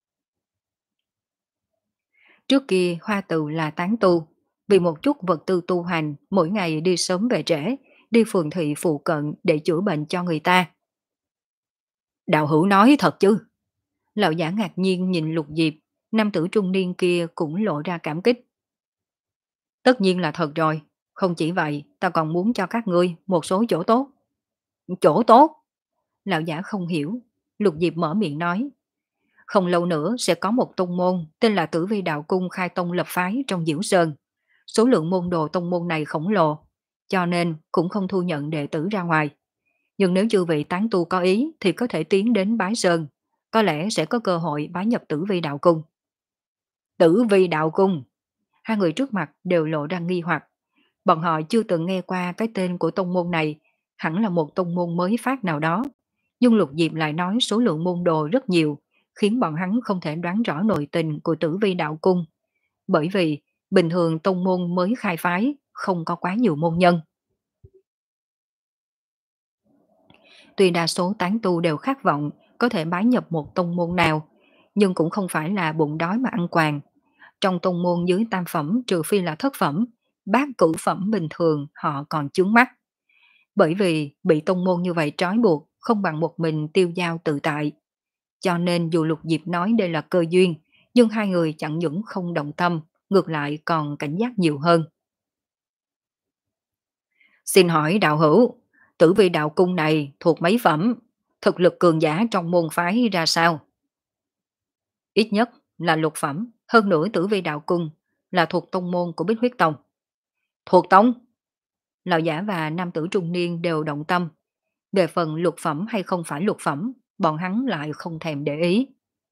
Trước kia Hoa Từ là tán tu, vì một chút vật tư tu hành, mỗi ngày đi sớm về trễ, đi phường thị phụ cận để chữa bệnh cho người ta. Đạo hữu nói thật chứ? Lão giả ngạc nhiên nhìn Lục Diệp, nam tử trung niên kia cũng lộ ra cảm kích. Tất nhiên là thật rồi, không chỉ vậy, ta còn muốn cho các ngươi một số chỗ tốt. Chỗ tốt? Lão giả không hiểu, Lục Diệp mở miệng nói. Không lâu nữa sẽ có một tông môn tên là Tử Vi Đạo Cung khai tông lập phái trong Diễu Sơn. Số lượng môn đồ tông môn này khổng lồ, cho nên cũng không thu nhận đệ tử ra ngoài. Nhưng nếu chư vị tán tu có ý thì có thể tiến đến bái sơn, có lẽ sẽ có cơ hội bái nhập Tử Vi Đạo Cung. Tử Vi Đạo Cung, hai người trước mặt đều lộ ra nghi hoặc. Bọn họ chưa từng nghe qua cái tên của tông môn này, hẳn là một tông môn mới phát nào đó. Nhưng Lục Diệp lại nói số lượng môn đồ rất nhiều, khiến bọn hắn không thể đoán rõ nội tình của Tử Vi Đạo Cung. Bởi vì bình thường tông môn mới khai phái, không có quá nhiều môn nhân. Tuy đa số tán tu đều khát vọng có thể bái nhập một tông môn nào, nhưng cũng không phải là bụng đói mà ăn quàng. Trong tông môn dưới tam phẩm trừ phi là thất phẩm, bát cửu phẩm bình thường họ còn chướng mắt. Bởi vì bị tông môn như vậy trói buộc, không bằng một mình tiêu dao tự tại. Cho nên dù Lục Diệp nói đây là cơ duyên, nhưng hai người chẳng những không động tâm, ngược lại còn cảnh giác nhiều hơn. Xin hỏi đạo hữu, Tử Vi Đạo Cung này thuộc mấy phẩm? Thực lực cường giả trong môn phái ra sao? Ít nhất là lục phẩm, hơn nữa Tử Vi Đạo Cung là thuộc tông môn của Bích Huyết Tông. Thuộc tông? Lão giả và nam tử trung niên đều động tâm. Về phần lục phẩm hay không phải lục phẩm, bọn hắn lại không thèm để ý.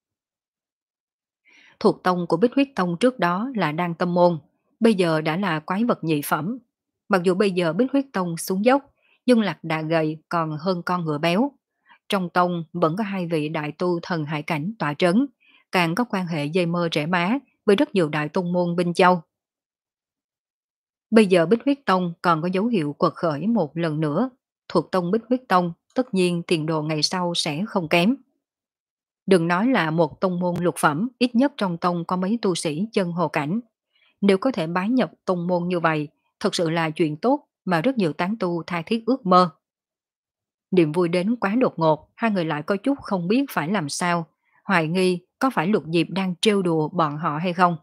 Thuộc tông của Bích Huyết Tông trước đó là Đan Tâm Môn, bây giờ đã là quái vật nhị phẩm. Mặc dù bây giờ Bích Huyết Tông xuống dốc, nhưng lạc đà gầy còn hơn con ngựa béo. Trong tông vẫn có hai vị đại tu thần hải cảnh tọa trấn, càng có quan hệ dây mơ rễ má với rất nhiều đại tông môn Binh Châu. Bây giờ Bích Huyết Tông còn có dấu hiệu quật khởi một lần nữa, thuộc tông Bích Huyết Tông tất nhiên tiền đồ ngày sau sẽ không kém. Đừng nói là một tông môn lục phẩm, ít nhất trong tông có mấy tu sĩ chân hồ cảnh. Nếu có thể bái nhập tông môn như vậy, thật sự là chuyện tốt mà rất nhiều tán tu tha thiết ước mơ. Niềm vui đến quá đột ngột, hai người lại có chút không biết phải làm sao, hoài nghi có phải Lục Diệp đang trêu đùa bọn họ hay không.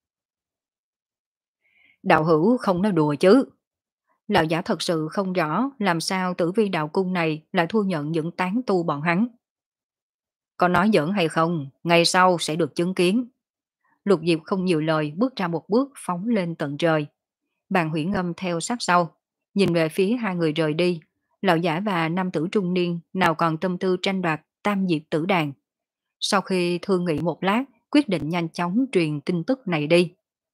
Đạo hữu không nói đùa chứ. Lão giả thật sự không rõ làm sao Tử Vi Đạo Cung này lại thu nhận những tán tu bọn hắn. Có nói giỡn hay không, ngày sau sẽ được chứng kiến. Lục Diệp không nhiều lời bước ra một bước phóng lên tận trời. Bàn Huyễn Ngâm theo sát sau, nhìn về phía hai người rời đi. Lão giả và nam tử trung niên nào còn tâm tư tranh đoạt tam diệp tử đàn. Sau khi thương nghị một lát, quyết định nhanh chóng truyền tin tức này đi.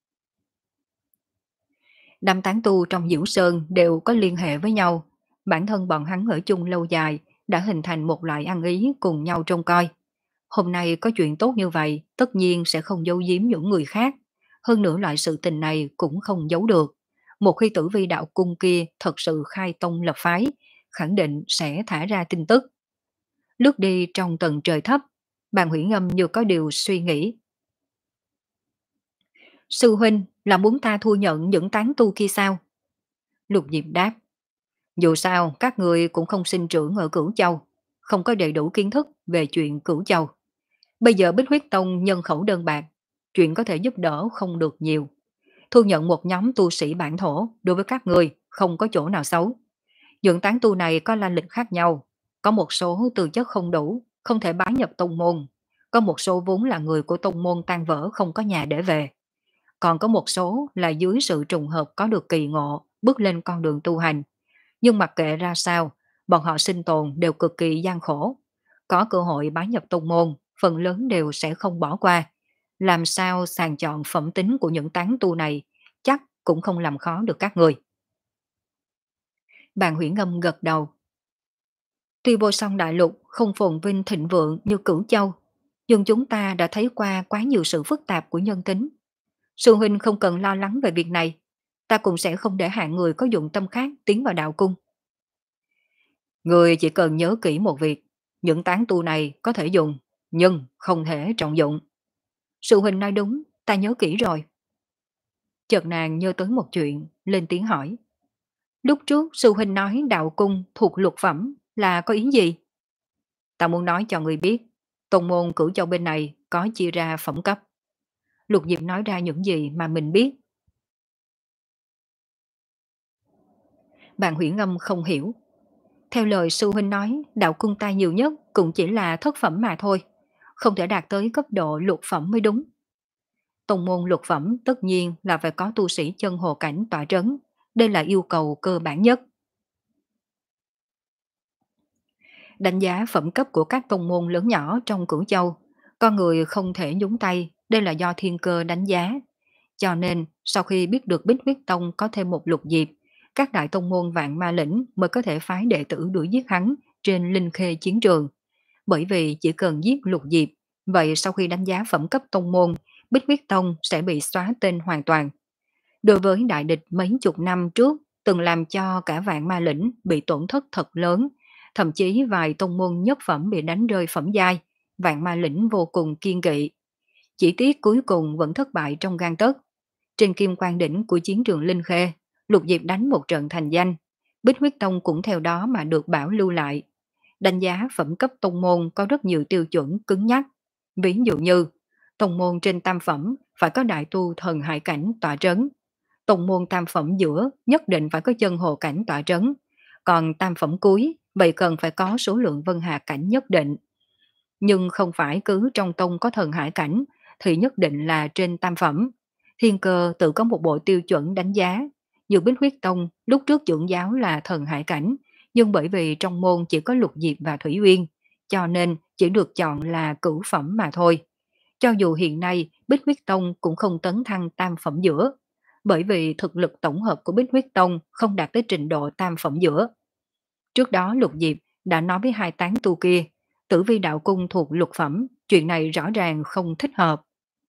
Đám tán tu trong Diễu Sơn đều có liên hệ với nhau. Bản thân bọn hắn ở chung lâu dài đã hình thành một loại ăn ý cùng nhau trông coi. Hôm nay có chuyện tốt như vậy, tất nhiên sẽ không giấu giếm những người khác. Hơn nữa loại sự tình này cũng không giấu được. Một khi Tử Vi Đạo Cung kia thật sự khai tông lập phái, khẳng định sẽ thả ra tin tức. Lướt đi trong tầng trời thấp, Bàn Huyễn Ngâm như có điều suy nghĩ. Sư huynh là muốn ta thu nhận những tán tu kia sao? Lục Diệp đáp. Dù sao các người cũng không sinh trưởng ở Cửu Châu, không có đầy đủ kiến thức về chuyện Cửu Châu. Bây giờ Bích Huyết Tông nhân khẩu đơn bạc, chuyện có thể giúp đỡ không được nhiều. Thu nhận một nhóm tu sĩ bản thổ đối với các người không có chỗ nào xấu. Những tán tu này có lai lịch khác nhau, có một số tư chất không đủ, không thể bái nhập tông môn, có một số vốn là người của tông môn tan vỡ không có nhà để về. Còn có một số là dưới sự trùng hợp có được kỳ ngộ, bước lên con đường tu hành. Nhưng mặc kệ ra sao, bọn họ sinh tồn đều cực kỳ gian khổ. Có cơ hội bái nhập tông môn, phần lớn đều sẽ không bỏ qua. Làm sao sàng chọn phẩm tính của những tán tu này, chắc cũng không làm khó được các người. Bàn Huyễn Ngâm gật đầu. Tuy vô song đại lục không phồn vinh thịnh vượng như Cửu Châu, nhưng chúng ta đã thấy qua quá nhiều sự phức tạp của nhân tính. Sư huynh không cần lo lắng về việc này, ta cũng sẽ không để hạng người có dụng tâm khác tiến vào đạo cung. Người chỉ cần nhớ kỹ một việc, những tán tu này có thể dùng, nhưng không thể trọng dụng. Sư huynh nói đúng, ta nhớ kỹ rồi. Chợt nàng nhớ tới một chuyện, lên tiếng hỏi. Lúc trước sư huynh nói đạo cung thuộc lục phẩm là có ý gì? Ta muốn nói cho người biết, tông môn Cửu Châu bên này có chia ra phẩm cấp. Lục Diệp nói ra những gì mà mình biết. Bàn Huyễn Ngâm không hiểu. Theo lời sư huynh nói, đạo cung ta nhiều nhất cũng chỉ là thất phẩm mà thôi, không thể đạt tới cấp độ lục phẩm mới đúng. Tông môn lục phẩm tất nhiên là phải có tu sĩ chân hồ cảnh tọa trấn, đây là yêu cầu cơ bản nhất. Đánh giá phẩm cấp của các tông môn lớn nhỏ trong Cửu Châu, con người không thể nhúng tay, đây là do thiên cơ đánh giá. Cho nên, sau khi biết được Bích Huyết Tông có thêm một lục diệp, các đại tông môn vạn ma lĩnh mới có thể phái đệ tử đuổi giết hắn trên linh khê chiến trường. Bởi vì chỉ cần giết lục diệp, vậy sau khi đánh giá phẩm cấp tông môn, Bích Huyết Tông sẽ bị xóa tên hoàn toàn. Đối với đại địch mấy chục năm trước, từng làm cho cả vạn ma lĩnh bị tổn thất thật lớn, thậm chí vài tông môn nhất phẩm bị đánh rơi phẩm giai, vạn ma lĩnh vô cùng kiên kỵ. Chỉ tiếc cuối cùng vẫn thất bại trong gang tấc. Trên kim quan đỉnh của chiến trường Linh Khê, Lục Diệp đánh một trận thành danh, Bích Huyết Tông cũng theo đó mà được bảo lưu lại. Đánh giá phẩm cấp tông môn có rất nhiều tiêu chuẩn cứng nhắc. Ví dụ như, tông môn trên tam phẩm phải có đại tu thần hải cảnh tọa trấn. Tông môn tam phẩm giữa nhất định phải có chân hồ cảnh tọa trấn. Còn tam phẩm cuối, vậy cần phải có số lượng vân hà cảnh nhất định. Nhưng không phải cứ trong tông có thần hải cảnh, thì nhất định là trên tam phẩm. Thiên cơ tự có một bộ tiêu chuẩn đánh giá. Như Bích Huyết Tông lúc trước trưởng giáo là thần hải cảnh, nhưng bởi vì trong môn chỉ có Lục Diệp và Thủy Uyên, cho nên chỉ được chọn là cửu phẩm mà thôi. Cho dù hiện nay Bích Huyết Tông cũng không tấn thăng tam phẩm giữa, bởi vì thực lực tổng hợp của Bích Huyết Tông không đạt tới trình độ tam phẩm giữa. Trước đó Lục Diệp đã nói với hai tán tu kia, Tử Vi đạo cung thuộc lục phẩm, chuyện này rõ ràng không thích hợp.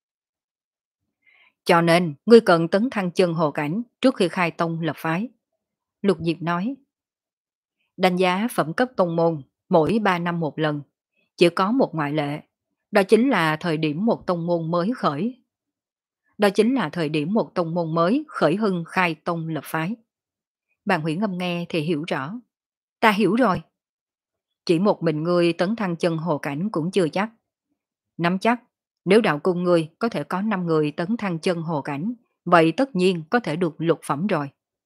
Cho nên, ngươi cần tấn thăng chân hồ cảnh trước khi khai tông lập phái. Lục Diệp nói, đánh giá phẩm cấp tông môn, mỗi ba năm một lần, chỉ có một ngoại lệ, đó chính là thời điểm một tông môn mới khởi. Đó chính là thời điểm một tông môn mới khởi hưng khai tông lập phái. Bàn Huyễn Ngâm nghe thì hiểu rõ. Ta hiểu rồi. Chỉ một mình ngươi tấn thăng chân hồ cảnh cũng chưa chắc. Nắm chắc, nếu đạo cung ngươi có thể có năm người tấn thăng chân hồ cảnh, vậy tất nhiên có thể được lục phẩm rồi.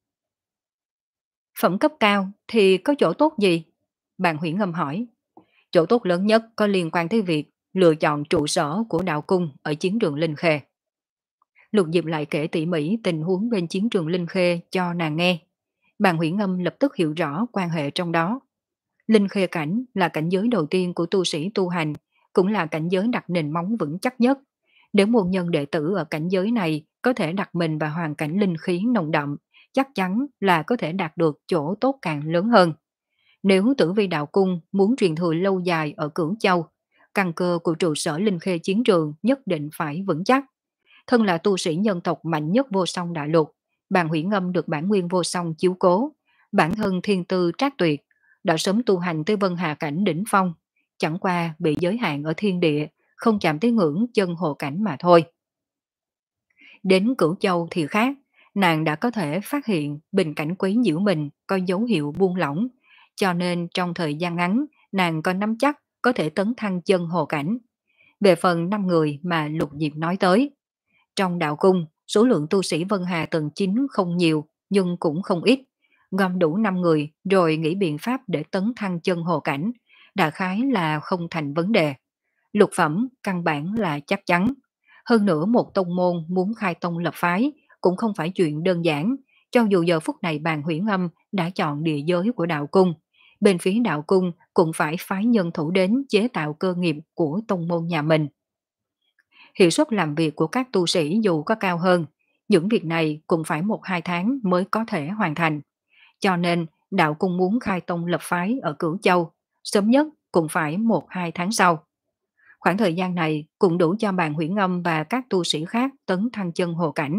Phẩm cấp cao thì có chỗ tốt gì? Bàn Huyễn Ngâm hỏi. Chỗ tốt lớn nhất có liên quan tới việc lựa chọn trụ sở của đạo cung ở chiến trường Linh Khê. Lục Diệp lại kể tỉ mỉ tình huống bên chiến trường Linh Khê cho nàng nghe. Bàn Huyễn Ngâm lập tức hiểu rõ quan hệ trong đó. Linh Khê cảnh là cảnh giới đầu tiên của tu sĩ tu hành, cũng là cảnh giới đặt nền móng vững chắc nhất. Nếu môn nhân đệ tử ở cảnh giới này có thể đặt mình vào hoàn cảnh linh khí nồng đậm, chắc chắn là có thể đạt được chỗ tốt càng lớn hơn. Nếu Tử Vi đạo cung muốn truyền thừa lâu dài ở Cửu Châu, căn cơ của trụ sở Linh Khê chiến trường nhất định phải vững chắc. Thân là tu sĩ nhân tộc mạnh nhất vô song đại lục, Bàn Huyễn Ngâm được bản nguyên vô song chiếu cố, bản thân thiên tư trác tuyệt, đã sớm tu hành tới Vân Hà cảnh đỉnh phong, chẳng qua bị giới hạn ở thiên địa, không chạm tới ngưỡng chân hồ cảnh mà thôi. Đến Cửu Châu thì khác, nàng đã có thể phát hiện bình cảnh quấy nhiễu mình có dấu hiệu buông lỏng, cho nên trong thời gian ngắn, nàng có nắm chắc có thể tấn thăng chân hồ cảnh. Về phần năm người mà Lục Diệp nói tới, trong đạo cung, số lượng tu sĩ Vân Hà tầng chín không nhiều, nhưng cũng không ít. Gom đủ năm người rồi nghĩ biện pháp để tấn thăng chân hồ cảnh, đại khái là không thành vấn đề. Lục phẩm căn bản là chắc chắn. Hơn nữa một tông môn muốn khai tông lập phái cũng không phải chuyện đơn giản, cho dù giờ phút này Bàn Huyễn Ngâm đã chọn địa giới của đạo cung. Bên phía đạo cung cũng phải phái nhân thủ đến chế tạo cơ nghiệp của tông môn nhà mình. Hiệu suất làm việc của các tu sĩ dù có cao hơn, những việc này cũng phải một hai tháng mới có thể hoàn thành. Cho nên, đạo cung muốn khai tông lập phái ở Cửu Châu, sớm nhất cũng phải một hai tháng sau. Khoảng thời gian này cũng đủ cho Bàn Huyễn Ngâm và các tu sĩ khác tấn thăng chân hồ cảnh.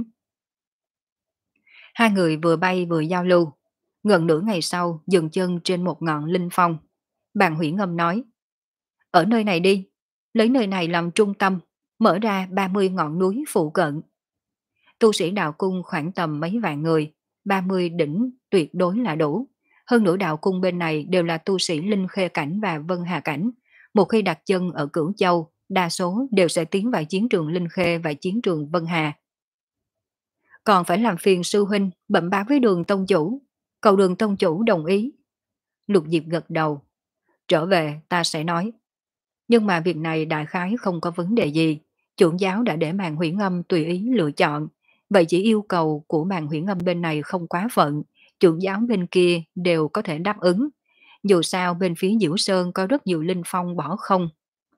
Hai người vừa bay vừa giao lưu. Gần nửa ngày sau dừng chân trên một ngọn linh phong. Bàn Huyễn Ngâm nói, ở nơi này đi, lấy nơi này làm trung tâm, mở ra ba mươi ngọn núi phụ cận. Tu sĩ đạo cung khoảng tầm mấy vạn người, ba mươi đỉnh tuyệt đối là đủ. Hơn nữa đạo cung bên này đều là tu sĩ Linh Khê cảnh và Vân Hà cảnh. Một khi đặt chân ở Cửu Châu, đa số đều sẽ tiến vào chiến trường Linh Khê và chiến trường Vân Hà. Còn phải làm phiền sư huynh bẩm báo với Đường tông chủ. Cầu Đường tông chủ đồng ý. Lục Diệp gật đầu. Trở về ta sẽ nói. Nhưng mà việc này đại khái không có vấn đề gì. Trưởng giáo đã để Bàn Huyễn Ngâm tùy ý lựa chọn. Vậy chỉ yêu cầu của Bàn Huyễn Ngâm bên này không quá phận. Trưởng giáo bên kia đều có thể đáp ứng. Dù sao bên phía Diễu Sơn có rất nhiều linh phong bỏ không.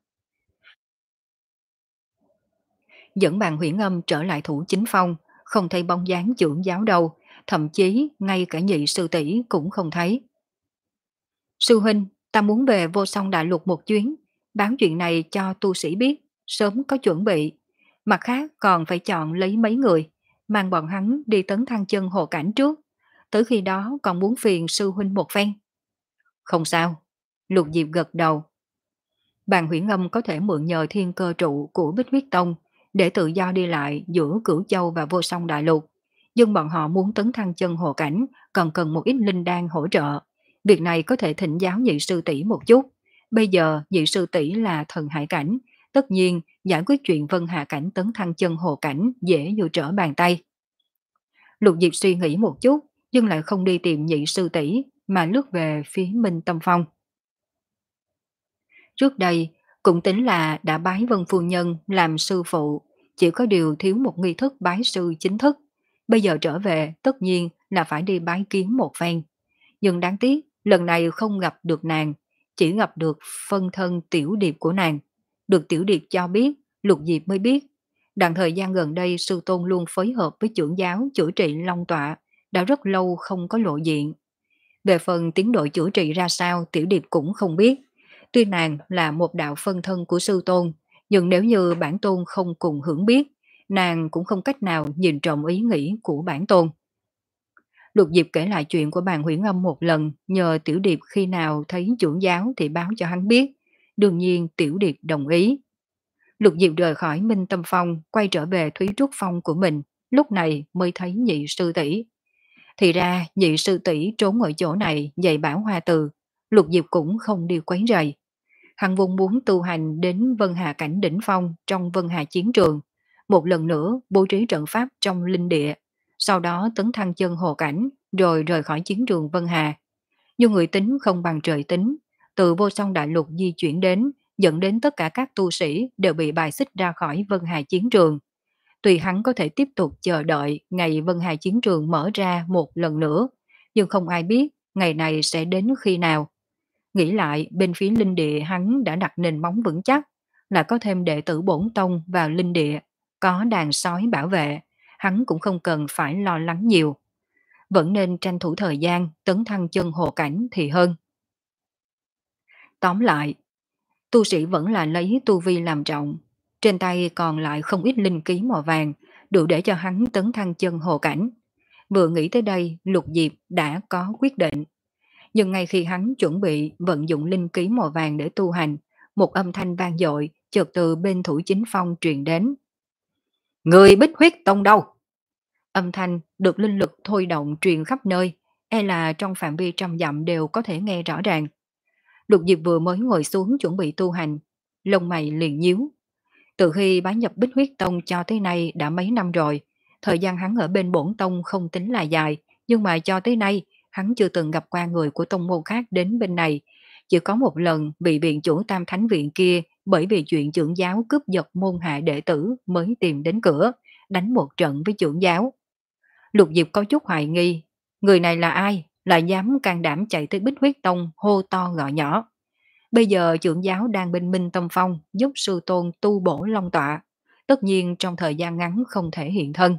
Dẫn bàn Huyễn Âm trở lại thủ chính phong, không thấy bóng dáng trưởng giáo đâu, thậm chí ngay cả nhị sư tỷ cũng không thấy. Sư huynh, ta muốn về Vô Song Đại Lục một chuyến, báo chuyện này cho tu sĩ biết, sớm có chuẩn bị. Mặt khác còn phải chọn lấy mấy người, mang bọn hắn đi tấn thăng chân hồ cảnh trước. Tới khi đó còn muốn phiền sư huynh một phen. Không sao. Lục Diệp gật đầu. Bàn Huyễn Âm có thể mượn nhờ thiên cơ trụ của Bích Huyết Tông để tự do đi lại giữa Cửu Châu và Vô Song Đại Lục. Nhưng bọn họ muốn tấn thăng chân hồ cảnh còn cần một ít linh đan hỗ trợ. Việc này có thể thỉnh giáo nhị sư tỷ một chút. Bây giờ nhị sư tỷ là thần hải cảnh. Tất nhiên giải quyết chuyện Vân Hà cảnh tấn thăng chân hồ cảnh dễ như trở bàn tay. Lục Diệp suy nghĩ một chút nhưng lại không đi tìm nhị sư tỷ mà lướt về phía Minh Tâm Phong. Trước đây, cũng tính là đã bái Vân Phu Nhân làm sư phụ, chỉ có điều thiếu một nghi thức bái sư chính thức. Bây giờ trở về, tất nhiên là phải đi bái kiến một phen. Nhưng đáng tiếc, lần này không gặp được nàng, chỉ gặp được phân thân tiểu điệp của nàng. Được tiểu điệp cho biết, Lục Diệp mới biết. Đoạn thời gian gần đây, sư tôn luôn phối hợp với trưởng giáo chữa trị Long Tọa, đã rất lâu không có lộ diện. Về phần tiến độ chữa trị ra sao, tiểu điệp cũng không biết. Tuy nàng là một đạo phân thân của sư tôn, nhưng nếu như bản tôn không cùng hưởng biết, nàng cũng không cách nào nhìn trộm ý nghĩ của bản tôn. Lục Diệp kể lại chuyện của bàn Huyễn Âm một lần, nhờ tiểu điệp khi nào thấy trưởng giáo thì báo cho hắn biết. Đương nhiên tiểu điệp đồng ý. Lục Diệp rời khỏi Minh Tâm Phong, quay trở về Thúy Trúc Phong của mình, lúc này mới thấy nhị sư tỷ. Thì ra nhị sư tỷ trốn ở chỗ này dạy bảo hoa từ, Lục Diệp cũng không đi quấy rầy. Hắn vốn muốn tu hành đến Vân Hà cảnh đỉnh phong trong Vân Hà chiến trường, một lần nữa bố trí trận pháp trong linh địa, sau đó tấn thăng chân hồ cảnh, rồi rời khỏi chiến trường Vân Hà. Nhưng người tính không bằng trời tính, từ Vô Song Đại Lục di chuyển đến, dẫn đến tất cả các tu sĩ đều bị bài xích ra khỏi Vân Hà chiến trường. Tuy hắn có thể tiếp tục chờ đợi ngày Vân Hà chiến trường mở ra một lần nữa, nhưng không ai biết ngày này sẽ đến khi nào. Nghĩ lại, bên phía linh địa hắn đã đặt nền móng vững chắc, là có thêm đệ tử bổn tông vào linh địa, có đàn sói bảo vệ, hắn cũng không cần phải lo lắng nhiều. Vẫn nên tranh thủ thời gian tấn thăng chân hồ cảnh thì hơn. Tóm lại, tu sĩ vẫn là lấy tu vi làm trọng, trên tay còn lại không ít linh ký màu vàng, đủ để cho hắn tấn thăng chân hồ cảnh. Vừa nghĩ tới đây, Lục Diệp đã có quyết định. Nhưng ngay khi hắn chuẩn bị vận dụng linh ký màu vàng để tu hành, một âm thanh vang dội chợt từ bên thủ chính phong truyền đến. Người Bích Huyết Tông đâu? Âm thanh được linh lực thôi động truyền khắp nơi, e là trong phạm vi trăm dặm đều có thể nghe rõ ràng. Lục Diệp vừa mới ngồi xuống chuẩn bị tu hành, lông mày liền nhíu. Từ khi bái nhập Bích Huyết Tông cho tới nay đã mấy năm rồi, thời gian hắn ở bên bổn tông không tính là dài, nhưng mà cho tới nay hắn chưa từng gặp qua người của tông môn khác đến bên này. Chỉ có một lần bị viện chủ Tam Thánh Viện kia bởi vì chuyện trưởng giáo cướp giật môn hạ đệ tử mới tìm đến cửa, đánh một trận với trưởng giáo. Lục Diệp có chút hoài nghi, người này là ai, lại dám can đảm chạy tới Bích Huyết Tông hô to gọi nhỏ. Bây giờ trưởng giáo đang bên Minh Tâm Phong giúp sư tôn tu bổ long tọa, tất nhiên trong thời gian ngắn không thể hiện thân.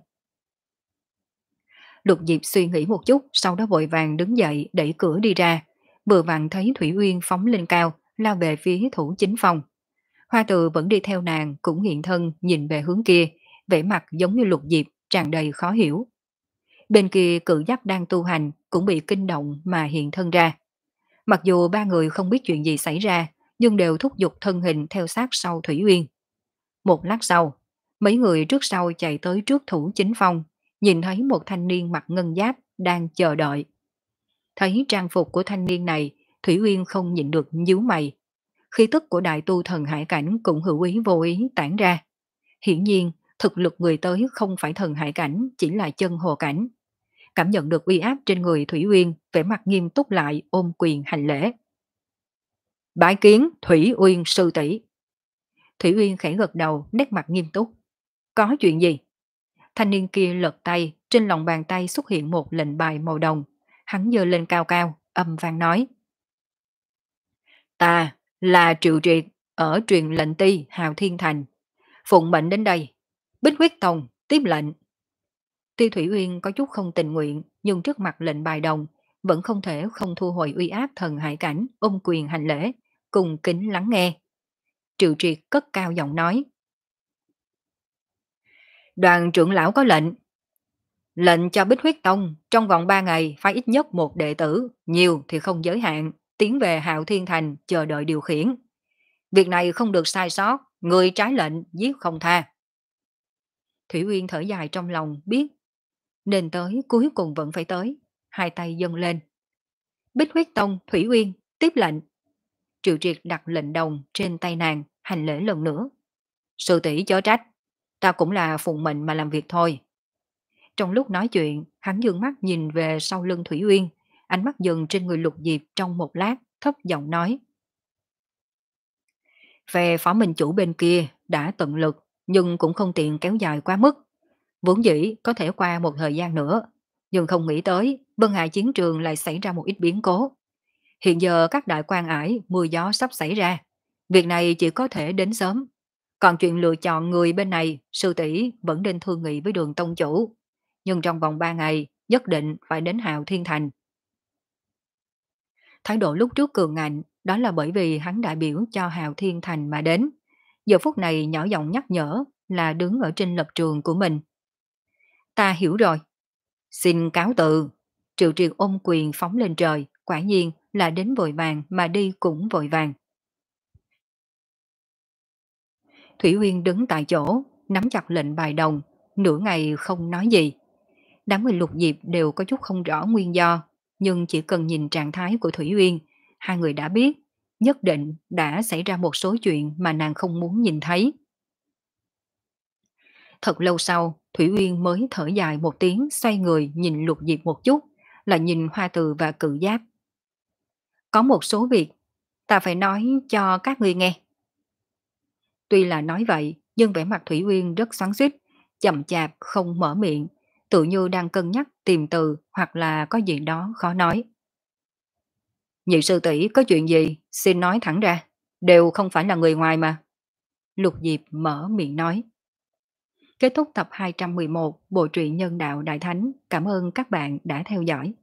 Lục Diệp suy nghĩ một chút, sau đó vội vàng đứng dậy đẩy cửa đi ra, vừa vặn thấy Thủy Uyên phóng lên cao, lao về phía thủ chính phòng. Hoa Từ vẫn đi theo nàng, cũng hiện thân nhìn về hướng kia, vẻ mặt giống như Lục Diệp, tràn đầy khó hiểu. Bên kia cự giác đang tu hành, cũng bị kinh động mà hiện thân ra. Mặc dù ba người không biết chuyện gì xảy ra, nhưng đều thúc giục thân hình theo sát sau Thủy Uyên. Một lát sau, mấy người trước sau chạy tới trước thủ chính phong, nhìn thấy một thanh niên mặc ngân giáp đang chờ đợi. Thấy trang phục của thanh niên này, Thủy Uyên không nhịn được nhíu mày. Khí tức của đại tu thần hải cảnh cũng hữu ý vô ý tản ra. Hiển nhiên, thực lực người tới không phải thần hải cảnh, chỉ là chân hồ cảnh. Cảm nhận được uy áp trên người Thủy Uyên, vẻ mặt nghiêm túc lại ôm quyền hành lễ. Bái kiến Thủy Uyên sư tỷ. Thủy Uyên khẽ gật đầu, nét mặt nghiêm túc. Có chuyện gì? Thanh niên kia lật tay, trên lòng bàn tay xuất hiện một lệnh bài màu đồng. Hắn giơ lên cao cao, âm vang nói. Ta là Triệu Triệt ở truyền lệnh ti Hào Thiên Thành, phụng mệnh đến đây. Bích huyết tông tiếp lệnh. Tiêu Thủy Uyên có chút không tình nguyện, nhưng trước mặt lệnh bài đồng, vẫn không thể không thu hồi uy áp thần hải cảnh, ôm quyền hành lễ, cùng kính lắng nghe. Triệu Triệt cất cao giọng nói. Đoàn trưởng lão có lệnh. Lệnh cho Bích huyết tông trong vòng ba ngày phải ít nhất một đệ tử, nhiều thì không giới hạn, tiến về Hạo Thiên Thành chờ đợi điều khiển. Việc này không được sai sót, người trái lệnh giết không tha. Thủy Uyên thở dài trong lòng biết, nên tới cuối cùng vẫn phải tới, hai tay dâng lên. Bích huyết tông Thủy Uyên tiếp lệnh. Triệu Triệt đặt lệnh đồng trên tay nàng, hành lễ lần nữa. Sư tỷ chớ trách, ta cũng là phụng mệnh mà làm việc thôi. Trong lúc nói chuyện, hắn dương mắt nhìn về sau lưng Thủy Uyên, ánh mắt dừng trên người Lục Diệp trong một lát, thấp giọng nói. Về phó minh chủ bên kia đã tận lực, nhưng cũng không tiện kéo dài quá mức. Vốn dĩ có thể qua một thời gian nữa, nhưng không nghĩ tới Vân Hải chiến trường lại xảy ra một ít biến cố. Hiện giờ các đại quan ải mưa gió sắp xảy ra, việc này chỉ có thể đến sớm. Còn chuyện lựa chọn người bên này, sư tỷ vẫn nên thương nghị với Đường tông chủ. Nhưng trong vòng ba ngày, nhất định phải đến Hạo Thiên Thành. Thái độ lúc trước cường ngạnh, đó là bởi vì hắn đại biểu cho Hạo Thiên Thành mà đến. Giờ phút này nhỏ giọng nhắc nhở là đứng ở trên lập trường của mình. Ta hiểu rồi. Xin cáo từ. Triệu Triệt ôm quyền phóng lên trời, quả nhiên là đến vội vàng mà đi cũng vội vàng. Thủy Uyên đứng tại chỗ, nắm chặt lệnh bài đồng, nửa ngày không nói gì. Đám người Lục Diệp đều có chút không rõ nguyên do, nhưng chỉ cần nhìn trạng thái của Thủy Uyên, hai người đã biết, nhất định đã xảy ra một số chuyện mà nàng không muốn nhìn thấy. Thật lâu sau, Thủy Uyên mới thở dài một tiếng, xoay người nhìn Lục Diệp một chút, là nhìn Hoa Từ và Cự Giáp. Có một số việc, ta phải nói cho các ngươi nghe. Tuy là nói vậy, nhưng vẻ mặt Thủy Uyên rất xoắn xuýt, chậm chạp không mở miệng, tự như đang cân nhắc tìm từ hoặc là có gì đó khó nói. Nhị sư tỷ có chuyện gì, xin nói thẳng ra, đều không phải là người ngoài mà. Lục Diệp mở miệng nói. Kết thúc tập hai trăm mười một Bộ truyện Nhân đạo Đại Thánh. Cảm ơn các bạn đã theo dõi.